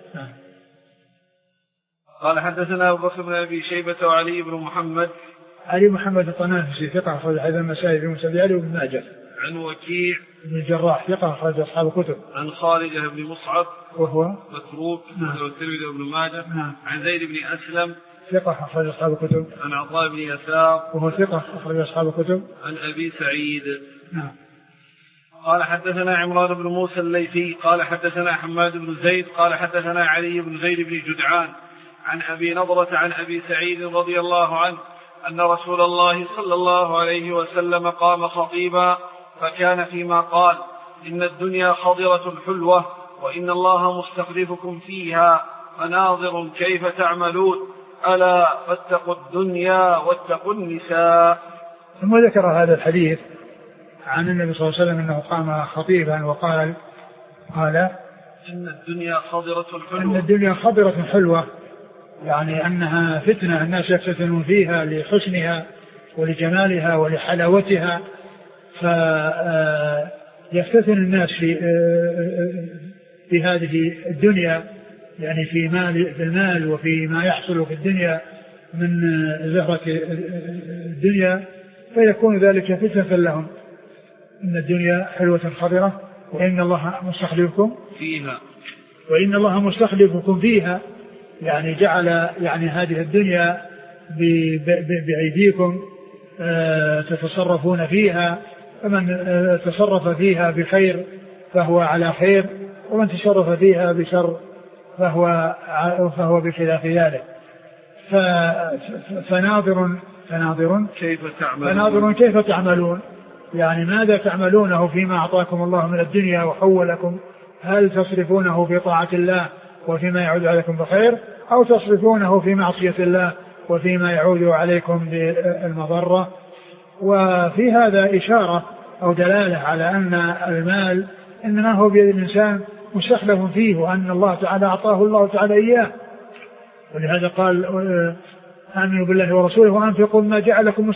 قال حدثنا أبو بكر بن أبي شيبة وعلي بن محمد. علي محمد الطنافسي ثقة أخرج حديث المسائل في مسند علي وابن ماجه. عن وكيع بن الجراح ثقة أخرج أصحاب الكتب. عن خالد بن مصعب وهو متروك والترمذي وابن ماجه. عن زيد بن أسلم ثقة أخرج أصحاب الكتب. عن عطاء بن يسار وهو ثقة أخرج أصحاب الكتب. عن أبي سعيد. قال حدثنا عمران بن موسى الليثي قال حدثنا حماد بن زيد قال حدثنا علي بن زيد بن جدعان عن أبي نضرة عن أبي سعيد رضي الله عنه أن رسول الله صلى الله عليه وسلم قام خطيبا فكان فيما قال إن الدنيا خضرة حلوة وإن الله مستخلفكم فيها فناظر كيف تعملون ألا فاتقوا الدنيا واتقوا النساء. ثم ذكر هذا الحديث عن النبي صلى الله عليه وسلم أنه قام خطيبا وقال إن الدنيا خضرة حلوة. إن الدنيا خضرة حلوة يعني أنها فتنة الناس يفتتنون فيها لحسنها ولجمالها ولحلاوتها، فيفتتن الناس في هذه الدنيا يعني في المال وفي ما يحصل في الدنيا من زهرة الدنيا فيكون ذلك فتنة لهم. إن الدنيا حلوة خضرة وإن الله مستخلفكم فيها يعني جعل يعني هذه الدنيا بأيديكم تتصرفون فيها، فمن تصرف فيها بخير فهو على خير ومن تصرف فيها بشر فهو بخلاف ذلك. فناظر كيف تعملون يعني ماذا تعملونه فيما أعطاكم الله من الدنيا وحولكم، هل تصرفونه في طاعة الله وفيما يعود عليكم بخير أو تصرفونه في معصية الله وفيما يعود عليكم بالمضرة. وفي هذا إشارة أو دلالة على أن المال إنما هو بيد الإنسان مستخلف فيه وأن الله تعالى أعطاه الله تعالى إياه، ولهذا قال آمنوا بالله ورسوله وأنفقوا مما جعلكم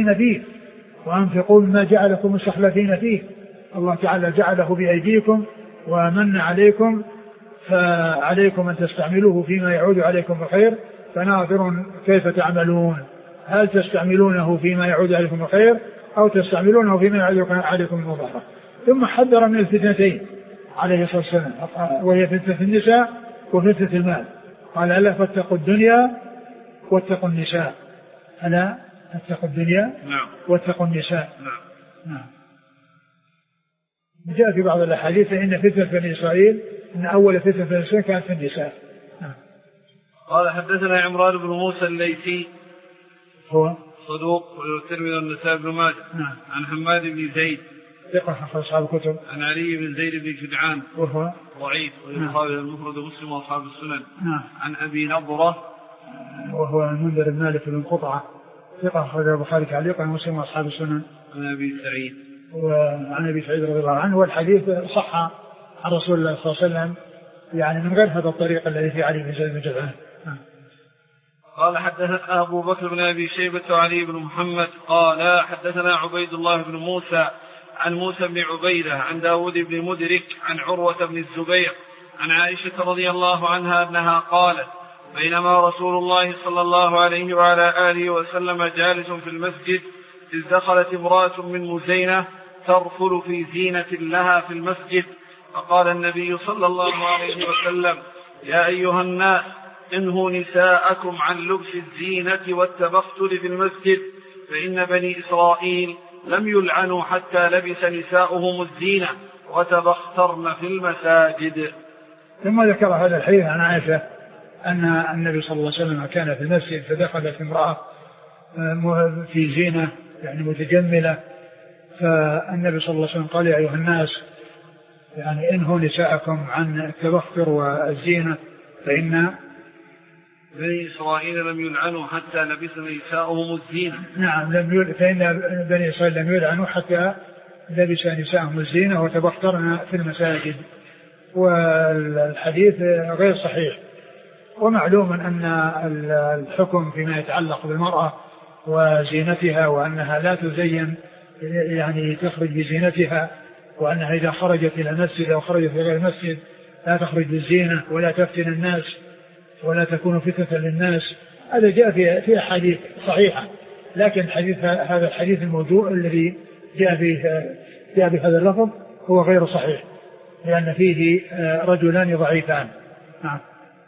مستخلفين فيه الله تعالى جعله بأيديكم ومن عليكم فعليكم أن تستعملوه فيما يعود عليكم بخير فناظر كيف تعملون، هل تستعملونه فيما يعود عليكم بخير أو تستعملونه فيما يعود عليكم بضرر. ثم حذر من الفتنتين عليه الصلاة والسلام وهي فتنة النساء وفتنة المال، قال ألا فاتقوا الدنيا واتقوا النساء. ألا اتقوا الدنيا واتقوا النساء. جاء في بعض الأحاديث إن فتنة بني إسرائيل إن أول فتنة بني إسرائيل كانت في النساء. قال حدثنا عمران بن موسى الليثي هو صدوق والترمذي والنسائي بن ماجه. عن حماد بن زيد ثقة أخرج أصحاب الكتب. عن علي بن زيد بن جدعان وهو ضعيف ويقال المفرد مسلم وأصحاب السنن. عن أبي نضرة وهو المنذر بن مالك بن قطعة ثقة أخرجه البخاري تعليقا ومسلم وأصحاب السنن. عن أبي سعيد وعن أبي سعيد رضي الله عنه، والحديث صح عن رسول الله صلى الله عليه وسلم يعني من غير هذا الطريق الذي في علي بن زيد بن جدعان. قال حدثنا أبو بكر بن أبي شيبة وعلي بن محمد قال حدثنا عبيد الله بن موسى عن موسى بن عبيدة عن داود بن مدرك عن عروة بن الزبير عن عائشة رضي الله عنها أنها قالت بينما رسول الله صلى الله عليه وعلى آله وسلم جالس في المسجد إذ دخلت امرأة من مزينة ترفل في زينة لها في المسجد، فقال النبي صلى الله عليه وسلم يا أيها الناس انهوا نساءكم عن لبس الزينة والتبختر في المسجد، فإن بني إسرائيل لم يلعنوا حتى لبس نساؤهم الزينة وتبخترن في المساجد. ثم ذكر هذا الحديث عن عائشة أن النبي صلى الله عليه وسلم كان في المسجد فدخلت امرأة في زينة يعني متجملة، فالنبي صلى الله عليه وسلم قال يا أيها الناس يعني انهوا نساءكم عن التبختر والزينة فإن بني إسرائيل لم يلعنوا حتى لبس نساؤهم الزينة. نعم فإن بني إسرائيل لم يلعنوا حتى لبس نساؤهم الزينة وتبخترن في المساجد. والحديث غير صحيح، ومعلوم أن الحكم فيما يتعلق بالمرأة وزينتها وأنها لا تزين يعني تخرج بزينتها، وأنها إذا خرجت إلى المسجد أو خرجت في غير المسجد لا تخرج بالزينة ولا تفتن الناس ولا تكون فتنة للناس. هذا جاء في أحاديث صحيحة، لكن هذا الحديث الموضوع الذي جاء بهذا اللفظ هو غير صحيح لأن فيه رجلان ضعيفان. نعم.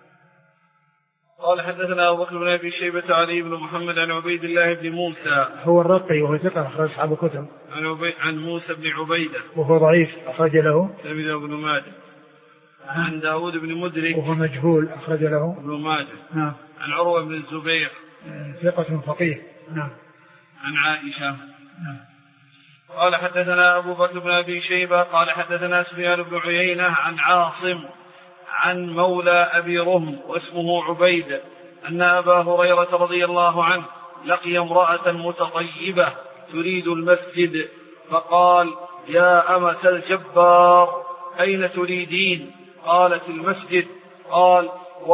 قال حدثنا أبو بكر بن أبي شيبة علي بن محمد عن عبيد الله بن موسى هو الرقي وهو ثقة أخرج أصحاب الكتب عن موسى بن عبيدة وهو ضعيف أخرج له ابن ماجه عن داود بن مدرك وهو مجهول أخرج له ابن ماجه. نعم. عن عروة بن الزبير ثقة فقيه. نعم. عن عائشة. نعم. قال حدثنا أبو بكر بن أبي شيبة قال حدثنا سفيان بن عيينة عن عاصم عن مولى أبي رهم واسمه عبيد أن أبا هريرة رضي الله عنه لقي امرأة متطيبة تريد المسجد فقال يا أمة الجبار أين تريدين؟ قالت المسجد. قال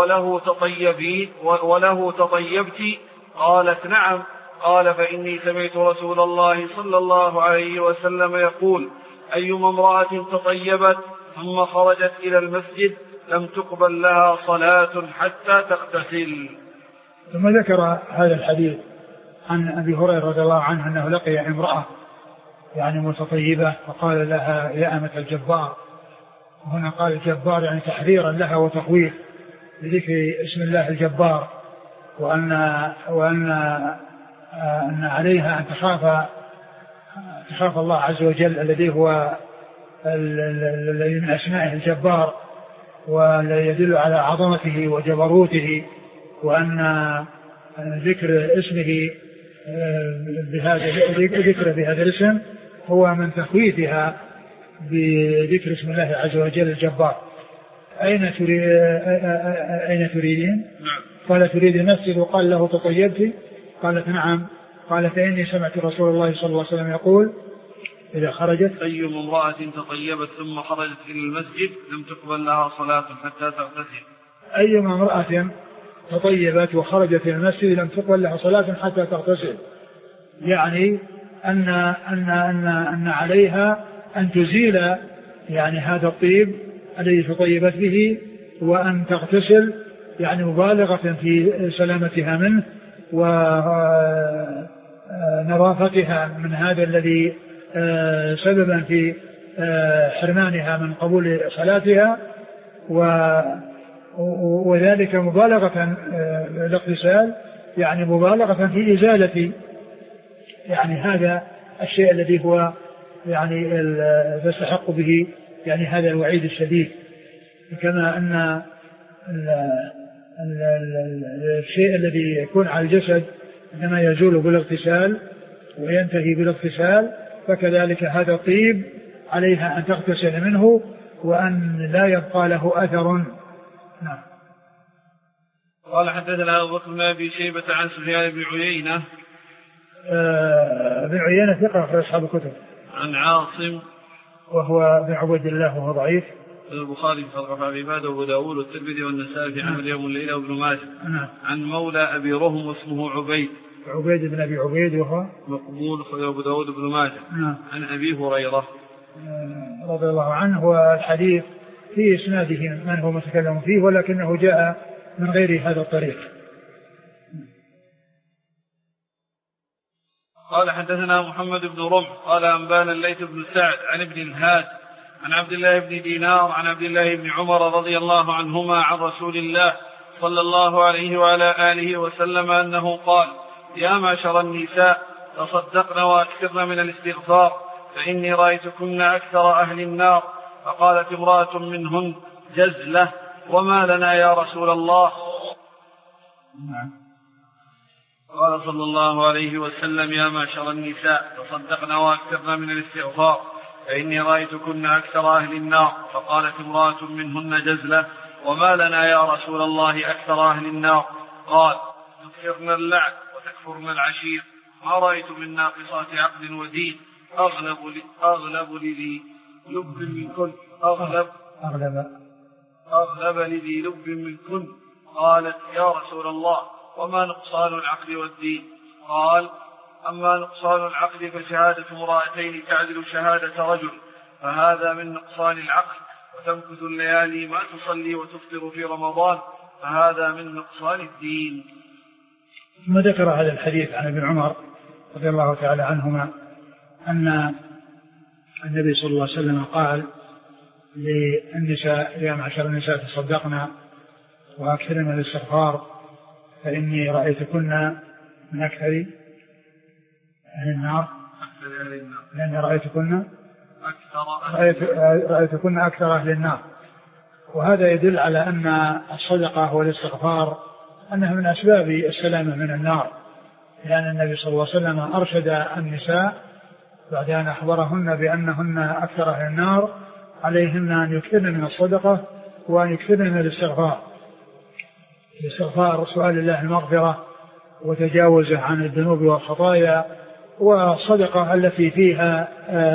وله تطيبت؟ قالت نعم. قال فإني سمعت رسول الله صلى الله عليه وسلم يقول أيما امرأة تطيبت ثم خرجت إلى المسجد لم تقبل لها صلاة حتى تغتسل. ثم ذكر هذا الحديث عن أبي هريرة رضي الله عنه أنه لقي امرأة يعني متطيبة فقال لها يا أمة الجبار، وهنا قال الجبار يعني تحذيرا لها وتخويف بذكر اسم الله الجبار، وأن عليها أن تخاف الله عز وجل الذي هو الذي من أسمائه الجبار والذي يدل على عظمته وجبروته، وأن ذكر اسمه ذكر بهذا الاسم هو من تخويفها بذكر اسم الله عز وجل الجبار. أين تريدين؟ قال تريد المسجد. وقال له تطيبت؟ قالت نعم. قال فإني سمعت رسول الله صلى الله عليه وسلم يقول إذا خرجت أيما امرأة تطيبت ثم خرجت إلى المسجد لم تقبل لها صلاة حتى تغتسل. أيما امرأة تطيبت وخرجت إلى المسجد لم تقبل لها صلاة حتى تغتسل، يعني أن عليها أن تزيل يعني هذا الطيب الذي تطيبت به وأن تغتسل يعني مبالغة في سلامتها منه ونظافتها من هذا الذي سببا في حرمانها من قبول صلاتها، وذلك مبالغة الاغتسال يعني مبالغة في إزالة يعني هذا الشيء الذي هو يعني تستحق به يعني هذا الوعيد الشديد. كما أن الشيء الذي يكون على الجسد عندما يزول بالاغتسال وينتهي بالاغتسال فكذلك هذا الطيب عليها أن تغتسل منه وأن لا يبقى له أثر. نعم. قال حدثنا أبو بكر بن أبي شيبة عن سفيان بن عيينة. بن عيينة ثقة في أصحاب الكتب. عن عاصم وهو بن عبيد الله وهو ضعيف. البخاري في خلق أفعال العباد وأبو داود والترمذي والنسائي في عمل يوم الليلة وابن ماجه. عن مولى أبي رهم واسمه عبيد بن أبي عبيد وهو مقبول أخرجه أبو داود وابن ماجه. عن أبي هريرة رضي الله عنه. والحديث في إسناده من هو متكلم فيه ولكنه جاء من غير هذا الطريق. قال حدثنا محمد بن رمح قال أنبانا الليث بن سعد عن ابن الهاد عن عبد الله بن دينار عن عبد الله بن عمر رضي الله عنهما عن رسول الله صلى الله عليه وعلى آله وسلم أنه قال: يا معشر النساء تصدقن وأكثرن من الاستغفار فإني رأيتكن أكثر أهل النار. فقالت امرأة منهن: جزلة، وما لنا يا رسول الله؟ قال صلى الله عليه وسلم: يا معشر النساء تصدقن وأكثرن من الاستغفار فإني رأيتكن أكثر أهل النار. فقالت امرأة منهن: جزلة، وما لنا يا رسول الله أكثر أهل النار؟ قال: تكثرن اللعن وتكفرن العشير، ما رأيت من ناقصات عقل ودين أغلب لذي لب منكن أغلب لذي لب منكن. قالت: يا رسول الله، وما نقصان العقل والدين؟ قال: أما نقصان العقل فشهادة امرأتين تعدل شهادة رجل، فهذا من نقصان العقل. وتمكث الليالي ما تصلي وتفطر في رمضان، فهذا من نقصان الدين. ثم ذكر هذا الحديث عن ابن عمر رضي الله تعالى عنهما أن النبي صلى الله عليه وسلم قال للنساء: يا معشر النساء تصدقنا وأكثرن الاستغفار فإني رأيتكن من أكثر أهل النار، لأني رأيتكن أكثر أهل النار. وهذا يدل على أن الصدقة والاستغفار أنها من أسباب السلامة من النار، لأن النبي صلى الله عليه وسلم أرشد النساء بعد أن أخبرهن بأنهن أكثر أهل النار عليهن أن يكثرن من الصدقة وأن يكثرن من الاستغفار. سؤال الله المغفرة وتجاوزه عن الذنوب والخطايا، والصدقة التي فيها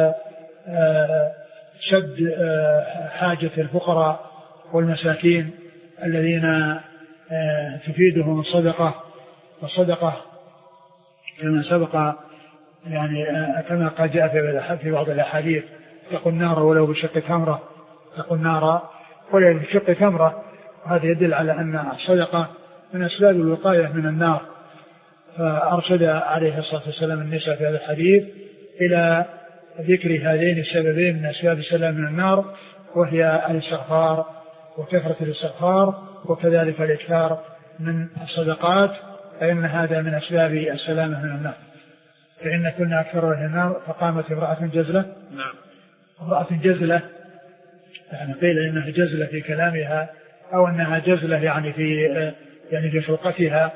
شد حاجة الفقراء والمساكين الذين تفيدهم الصدقة. والصدقة كما سبق يعني كما قد جاء في بعض الأحاديث: تقوا النار ولو بشق تمرة، تقوا النار ولو بشق تمرة. هذا يدل على أن الصدقة من أسباب الوقاية من النار. فأرشد عليه الصلاة والسلام النساء في هذا الحديث إلى ذكر هذين السببين من أسباب السلام من النار، وهي الاستغفار وكثرة الاستغفار، وكذلك الإكثار من الصدقات، فإن هذا من أسباب السلامة من النار. فإن كنا أكثر أهل النار. فقامت امرأة جزلة. امرأة جزلة يعني قيل إنها جزلة في كلامها، أو أنها جزلة يعني في خلقتها.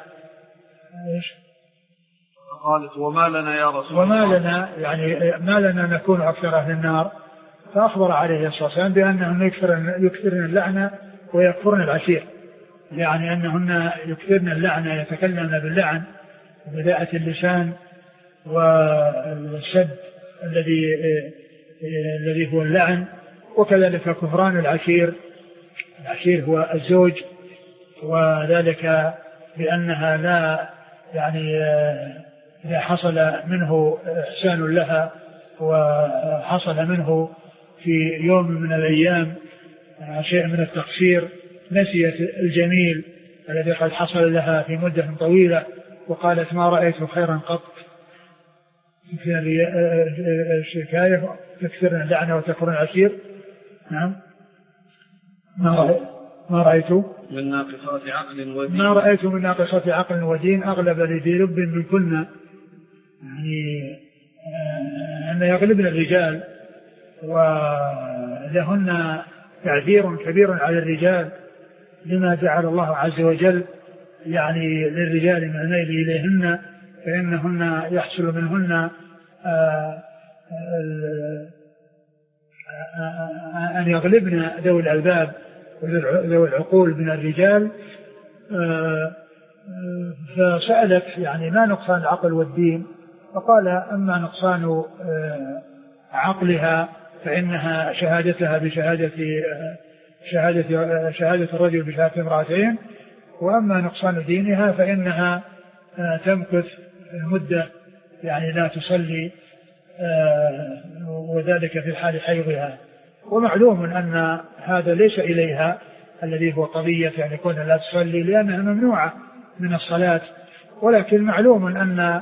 قالت: وما لنا يا رسول الله؟ وما لنا يعني ما لنا نكون أكثر أهل النار. فأخبر عليه الصلاة والسلام بأنهن يكثرن اللعنة ويكفرن العشير، يعني أنهن يكثرن اللعنة، يتكلمن باللعن بذاءة اللسان والشد الذي هو اللعن، وكذلك كفران العشير. العشير هو الزوج، وذلك بأنها لا يعني إذا حصل منه إحسان لها وحصل منه في يوم من الأيام شيء من التقصير، نسيت الجميل الذي قد حصل لها في مدة طويلة وقالت: ما رأيت خيرا قط. في الشكاية: تكثرن اللعنة وتكفرن العشير. نعم. ما رأيت من ناقصات عقل ودين. ما رأيت من ناقصات عقل ودين أغلب لذي لب منكن، يعني أن يغلبن الرجال، ولهن تعذير كبير على الرجال لما جعل الله عز وجل يعني للرجال من الميل إليهن، فإنهن يحصل منهن أن يغلبن ذوي الألباب وذوي العقول من الرجال، فسألت يعني ما نقصان العقل والدين؟ فقال أما نقصان عقلها فإنها شهادتها شهادة الرجل بشهادة امرأتين، وأما نقصان دينها فإنها تمكث مدة يعني لا تصلي، وذلك في حال حيضها. ومعلوم أن هذا ليس إليها الذي هو قضية يعني كونها لا تصلي لأنها ممنوعة من الصلاة، ولكن معلوم أن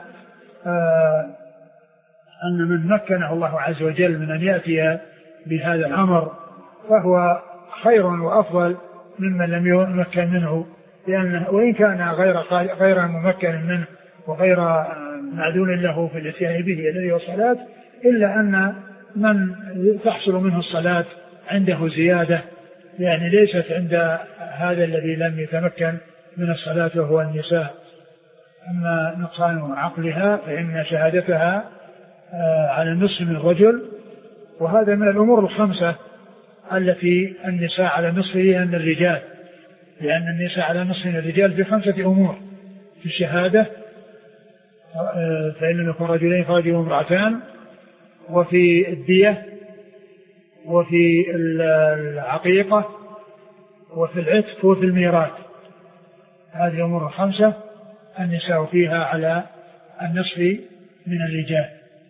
من مكنه الله عز وجل من أن يأتي بهذا الأمر فهو خير وأفضل ممن لم يمكن منه، لأنه وإن كان غير ممكن منه وغير معدون له في الاتيان به الذي هو الصلاة، إلا أن من تحصل منه الصلاة عنده زيادة يعني ليست عند هذا الذي لم يتمكن من الصلاة وهو النساء. أما نقصان عقلها فإن شهادتها على النصف من الرجل، وهذا من الأمور الخمسة التي النساء على نصفها من الرجال، لأن النساء على نصف من الرجال في 5 أمور: في الشهادة فإن لم يكن رجلين فرجل وامرأتان، وفي الدية، وفي العقيقة، وفي العتق، وفي الميراث. هذه الأمور ال5 النساء فيها على النصف من الرجال.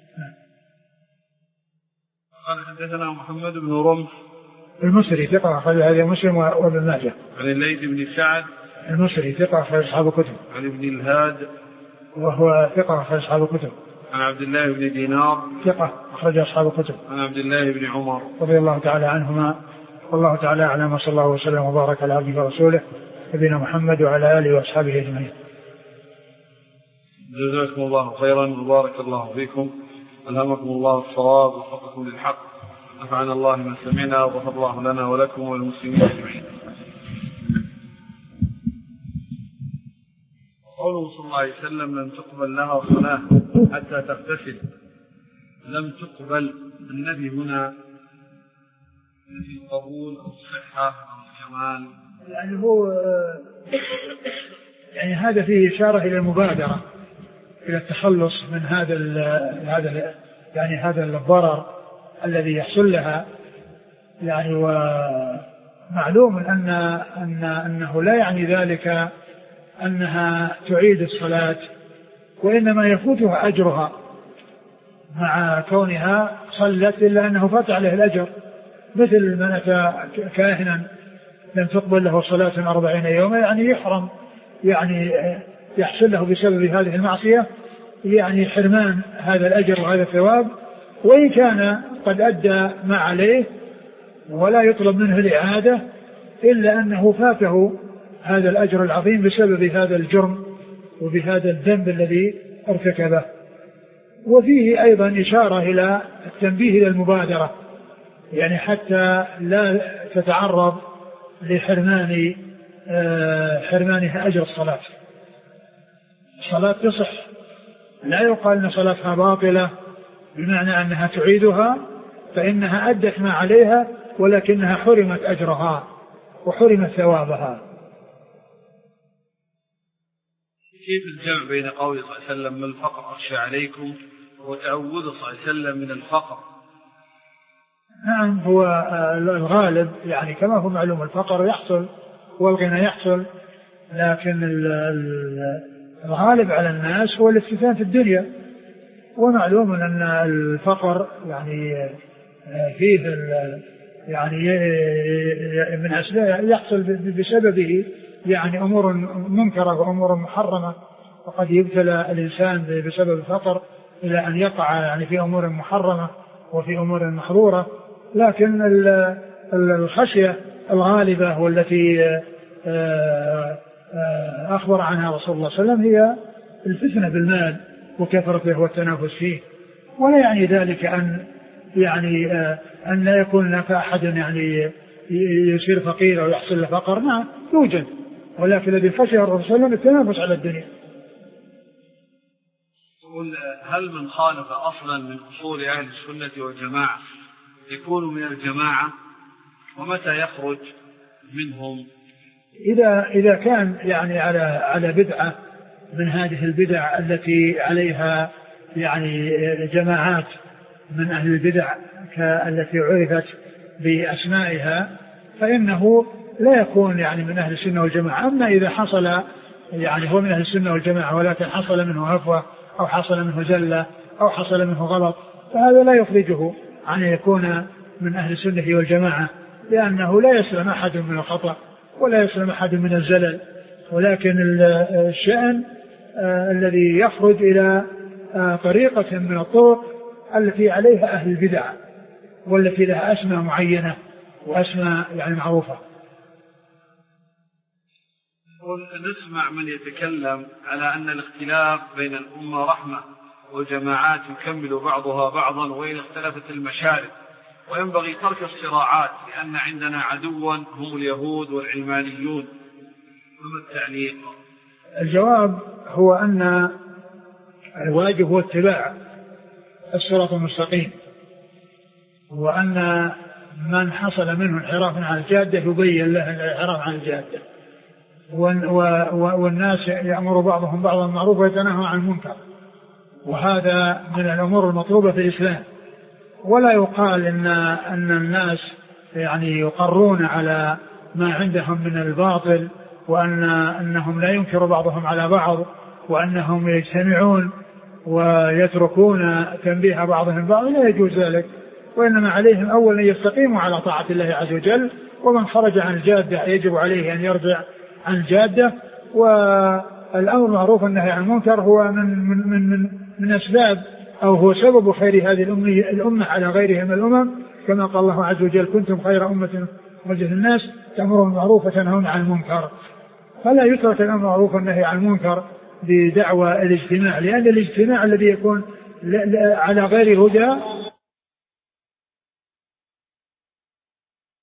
قال حدثنا محمد بن رمح المصري ثقة أخرج هذا مسلم وابن ماجه. عن الليث بن سعد المصري ثقة أخرج أصحاب الكتب. عن ابن الهاد وهو ثقة أخرج أصحاب الكتب. عن عبد الله بن دينار ثقة أخرج أصحاب الكتب. عن عبد الله بن عمر رضي الله تعالى عنهما. والله تعالى أعلم، وصلى الله وسلم وبارك على عبده ورسوله نبينا محمد وعلى آله وأصحابه أجمعين. جزاكم الله خيرا وبارك الله فيكم، ألهمكم الله الصواب ووفقكم للحق، نفعنا الله ما سمعنا وغفر الله لنا ولكم وللمسلمين أجمعين. قوله صلى الله عليه وسلم: لم تقبل لها صلاة حتى تغتسل. لم تقبل النبي هنا في القبول أو الصحة أو الكمال، يعني هو يعني هذا فيه إشارة إلى المبادرة إلى التخلص من هذا الضرر الذي يحصل لها. يعني ومعلوم أنه لا يعني ذلك أنها تعيد الصلاة، وإنما يفوتها أجرها مع كونها صلت، إلا أنه فات عليه الأجر، مثل من أتى كاهنا لم تقبل له صلاة 40 يوما، يعني يحرم، يعني يحصل له بسبب هذه المعصية يعني حرمان هذا الأجر وهذا الثواب، وإن كان قد أدى ما عليه ولا يطلب منه الإعادة، إلا أنه فاته هذا الأجر العظيم بسبب هذا الجرم وبهذا الذنب الذي ارتكبه. وفيه أيضا إشارة إلى التنبيه إلى المبادرة، يعني حتى لا تتعرض حرمانها أجر الصلاة. الصلاة تصح، لا يقال أن صلاتها باطلة بمعنى أنها تعيدها، فإنها أدت ما عليها ولكنها حرمت أجرها وحرمت ثوابها. كيف الجمع بين قول صلى الله عليه وسلم: من الفقر أخشى عليكم، وتعوذ صلى الله عليه وسلم من الفقر؟ نعم، هو الغالب يعني كما هو معلوم الفقر يحصل والغنى يحصل، لكن الغالب على الناس هو الافتتان في الدنيا، ومعلوم أن الفقر يعني فيه يعني من أسباب يحصل بسببه يعني أمور منكرة وأمور محرمة، وقد يبتلى الإنسان بسبب الفقر إلى أن يقع يعني في أمور محرمة وفي أمور محظورة. لكن الخشية الغالبة والتي أخبر عنها رسول الله صلى الله عليه وسلم هي الفتنة بالمال وكثرته والتنافس فيه، ولا يعني ذلك أن لا يكون هناك أحد يعني يصير فقير أو يحصل له فقر، نعم يوجد، ولكن الذي خشي الرسول صلى الله عليه وسلم التنافس على الدنيا. هل من خالف أصلا من أصول أهل السنة والجماعة يكون من الجماعة؟ ومتى يخرج منهم؟ إذا كان يعني على بدعة من هذه البدع التي عليها يعني جماعات من أهل البدع التي عرفت بأسمائها، فإنه لا يكون يعني من أهل السنة والجماعة. أما إذا حصل يعني هو من أهل السنة والجماعة ولكن حصل منه هفوة أو حصل منه زلة أو حصل منه غلط، فهذا لا يخرجه عن أن يكون من أهل السنة والجماعة، لأنه لا يسلم أحد من الخطأ ولا يسلم أحد من الزلل. ولكن الشأن الذي يخرج إلى طريقة من الطرق التي عليها أهل البدع والتي لها أسماء معينة وأسماء يعني معروفة. نسمع من يتكلم على أن الاختلاف بين الأمة رحمة والجماعات يكمل بعضها بعضا وإن اختلفت المشارب، وينبغي ترك الصراعات لأن عندنا عدوا هم اليهود والعلمانيون. وما التعليق؟ الجواب هو أن الواجب هو اتباع الصراط المستقيم، وأن من حصل منه انحراف عن الجادة يبين له الانحراف عن الجادة، والناس يأمر بعضهم بعضا بالمعروف ويتناهى عن المنكر، وهذا من الأمور المطلوبة في الإسلام. ولا يقال أن الناس يعني يقرون على ما عندهم من الباطل وأنهم لا ينكر بعضهم على بعض وأنهم يجتمعون ويتركون تنبيه بعضهم بعض، لا يجوز ذلك. وإنما عليهم أولا أن يستقيموا على طاعة الله عز وجل، ومن خرج عن الجادة يجب عليه أن يرجع عن الجادة. والأمر معروف والنهي عن المنكر هو من أسباب أو هو سبب خير هذه الأمة على غيرها من الأمم، كما قال الله عز وجل: كنتم خير أمة أخرجت للناس تأمرون بالمعروف وتنهون عن المنكر. فلا يترك الأمر معروف والنهي عن المنكر بدعوى الاجتماع، لأن الاجتماع الذي يكون على غير هدى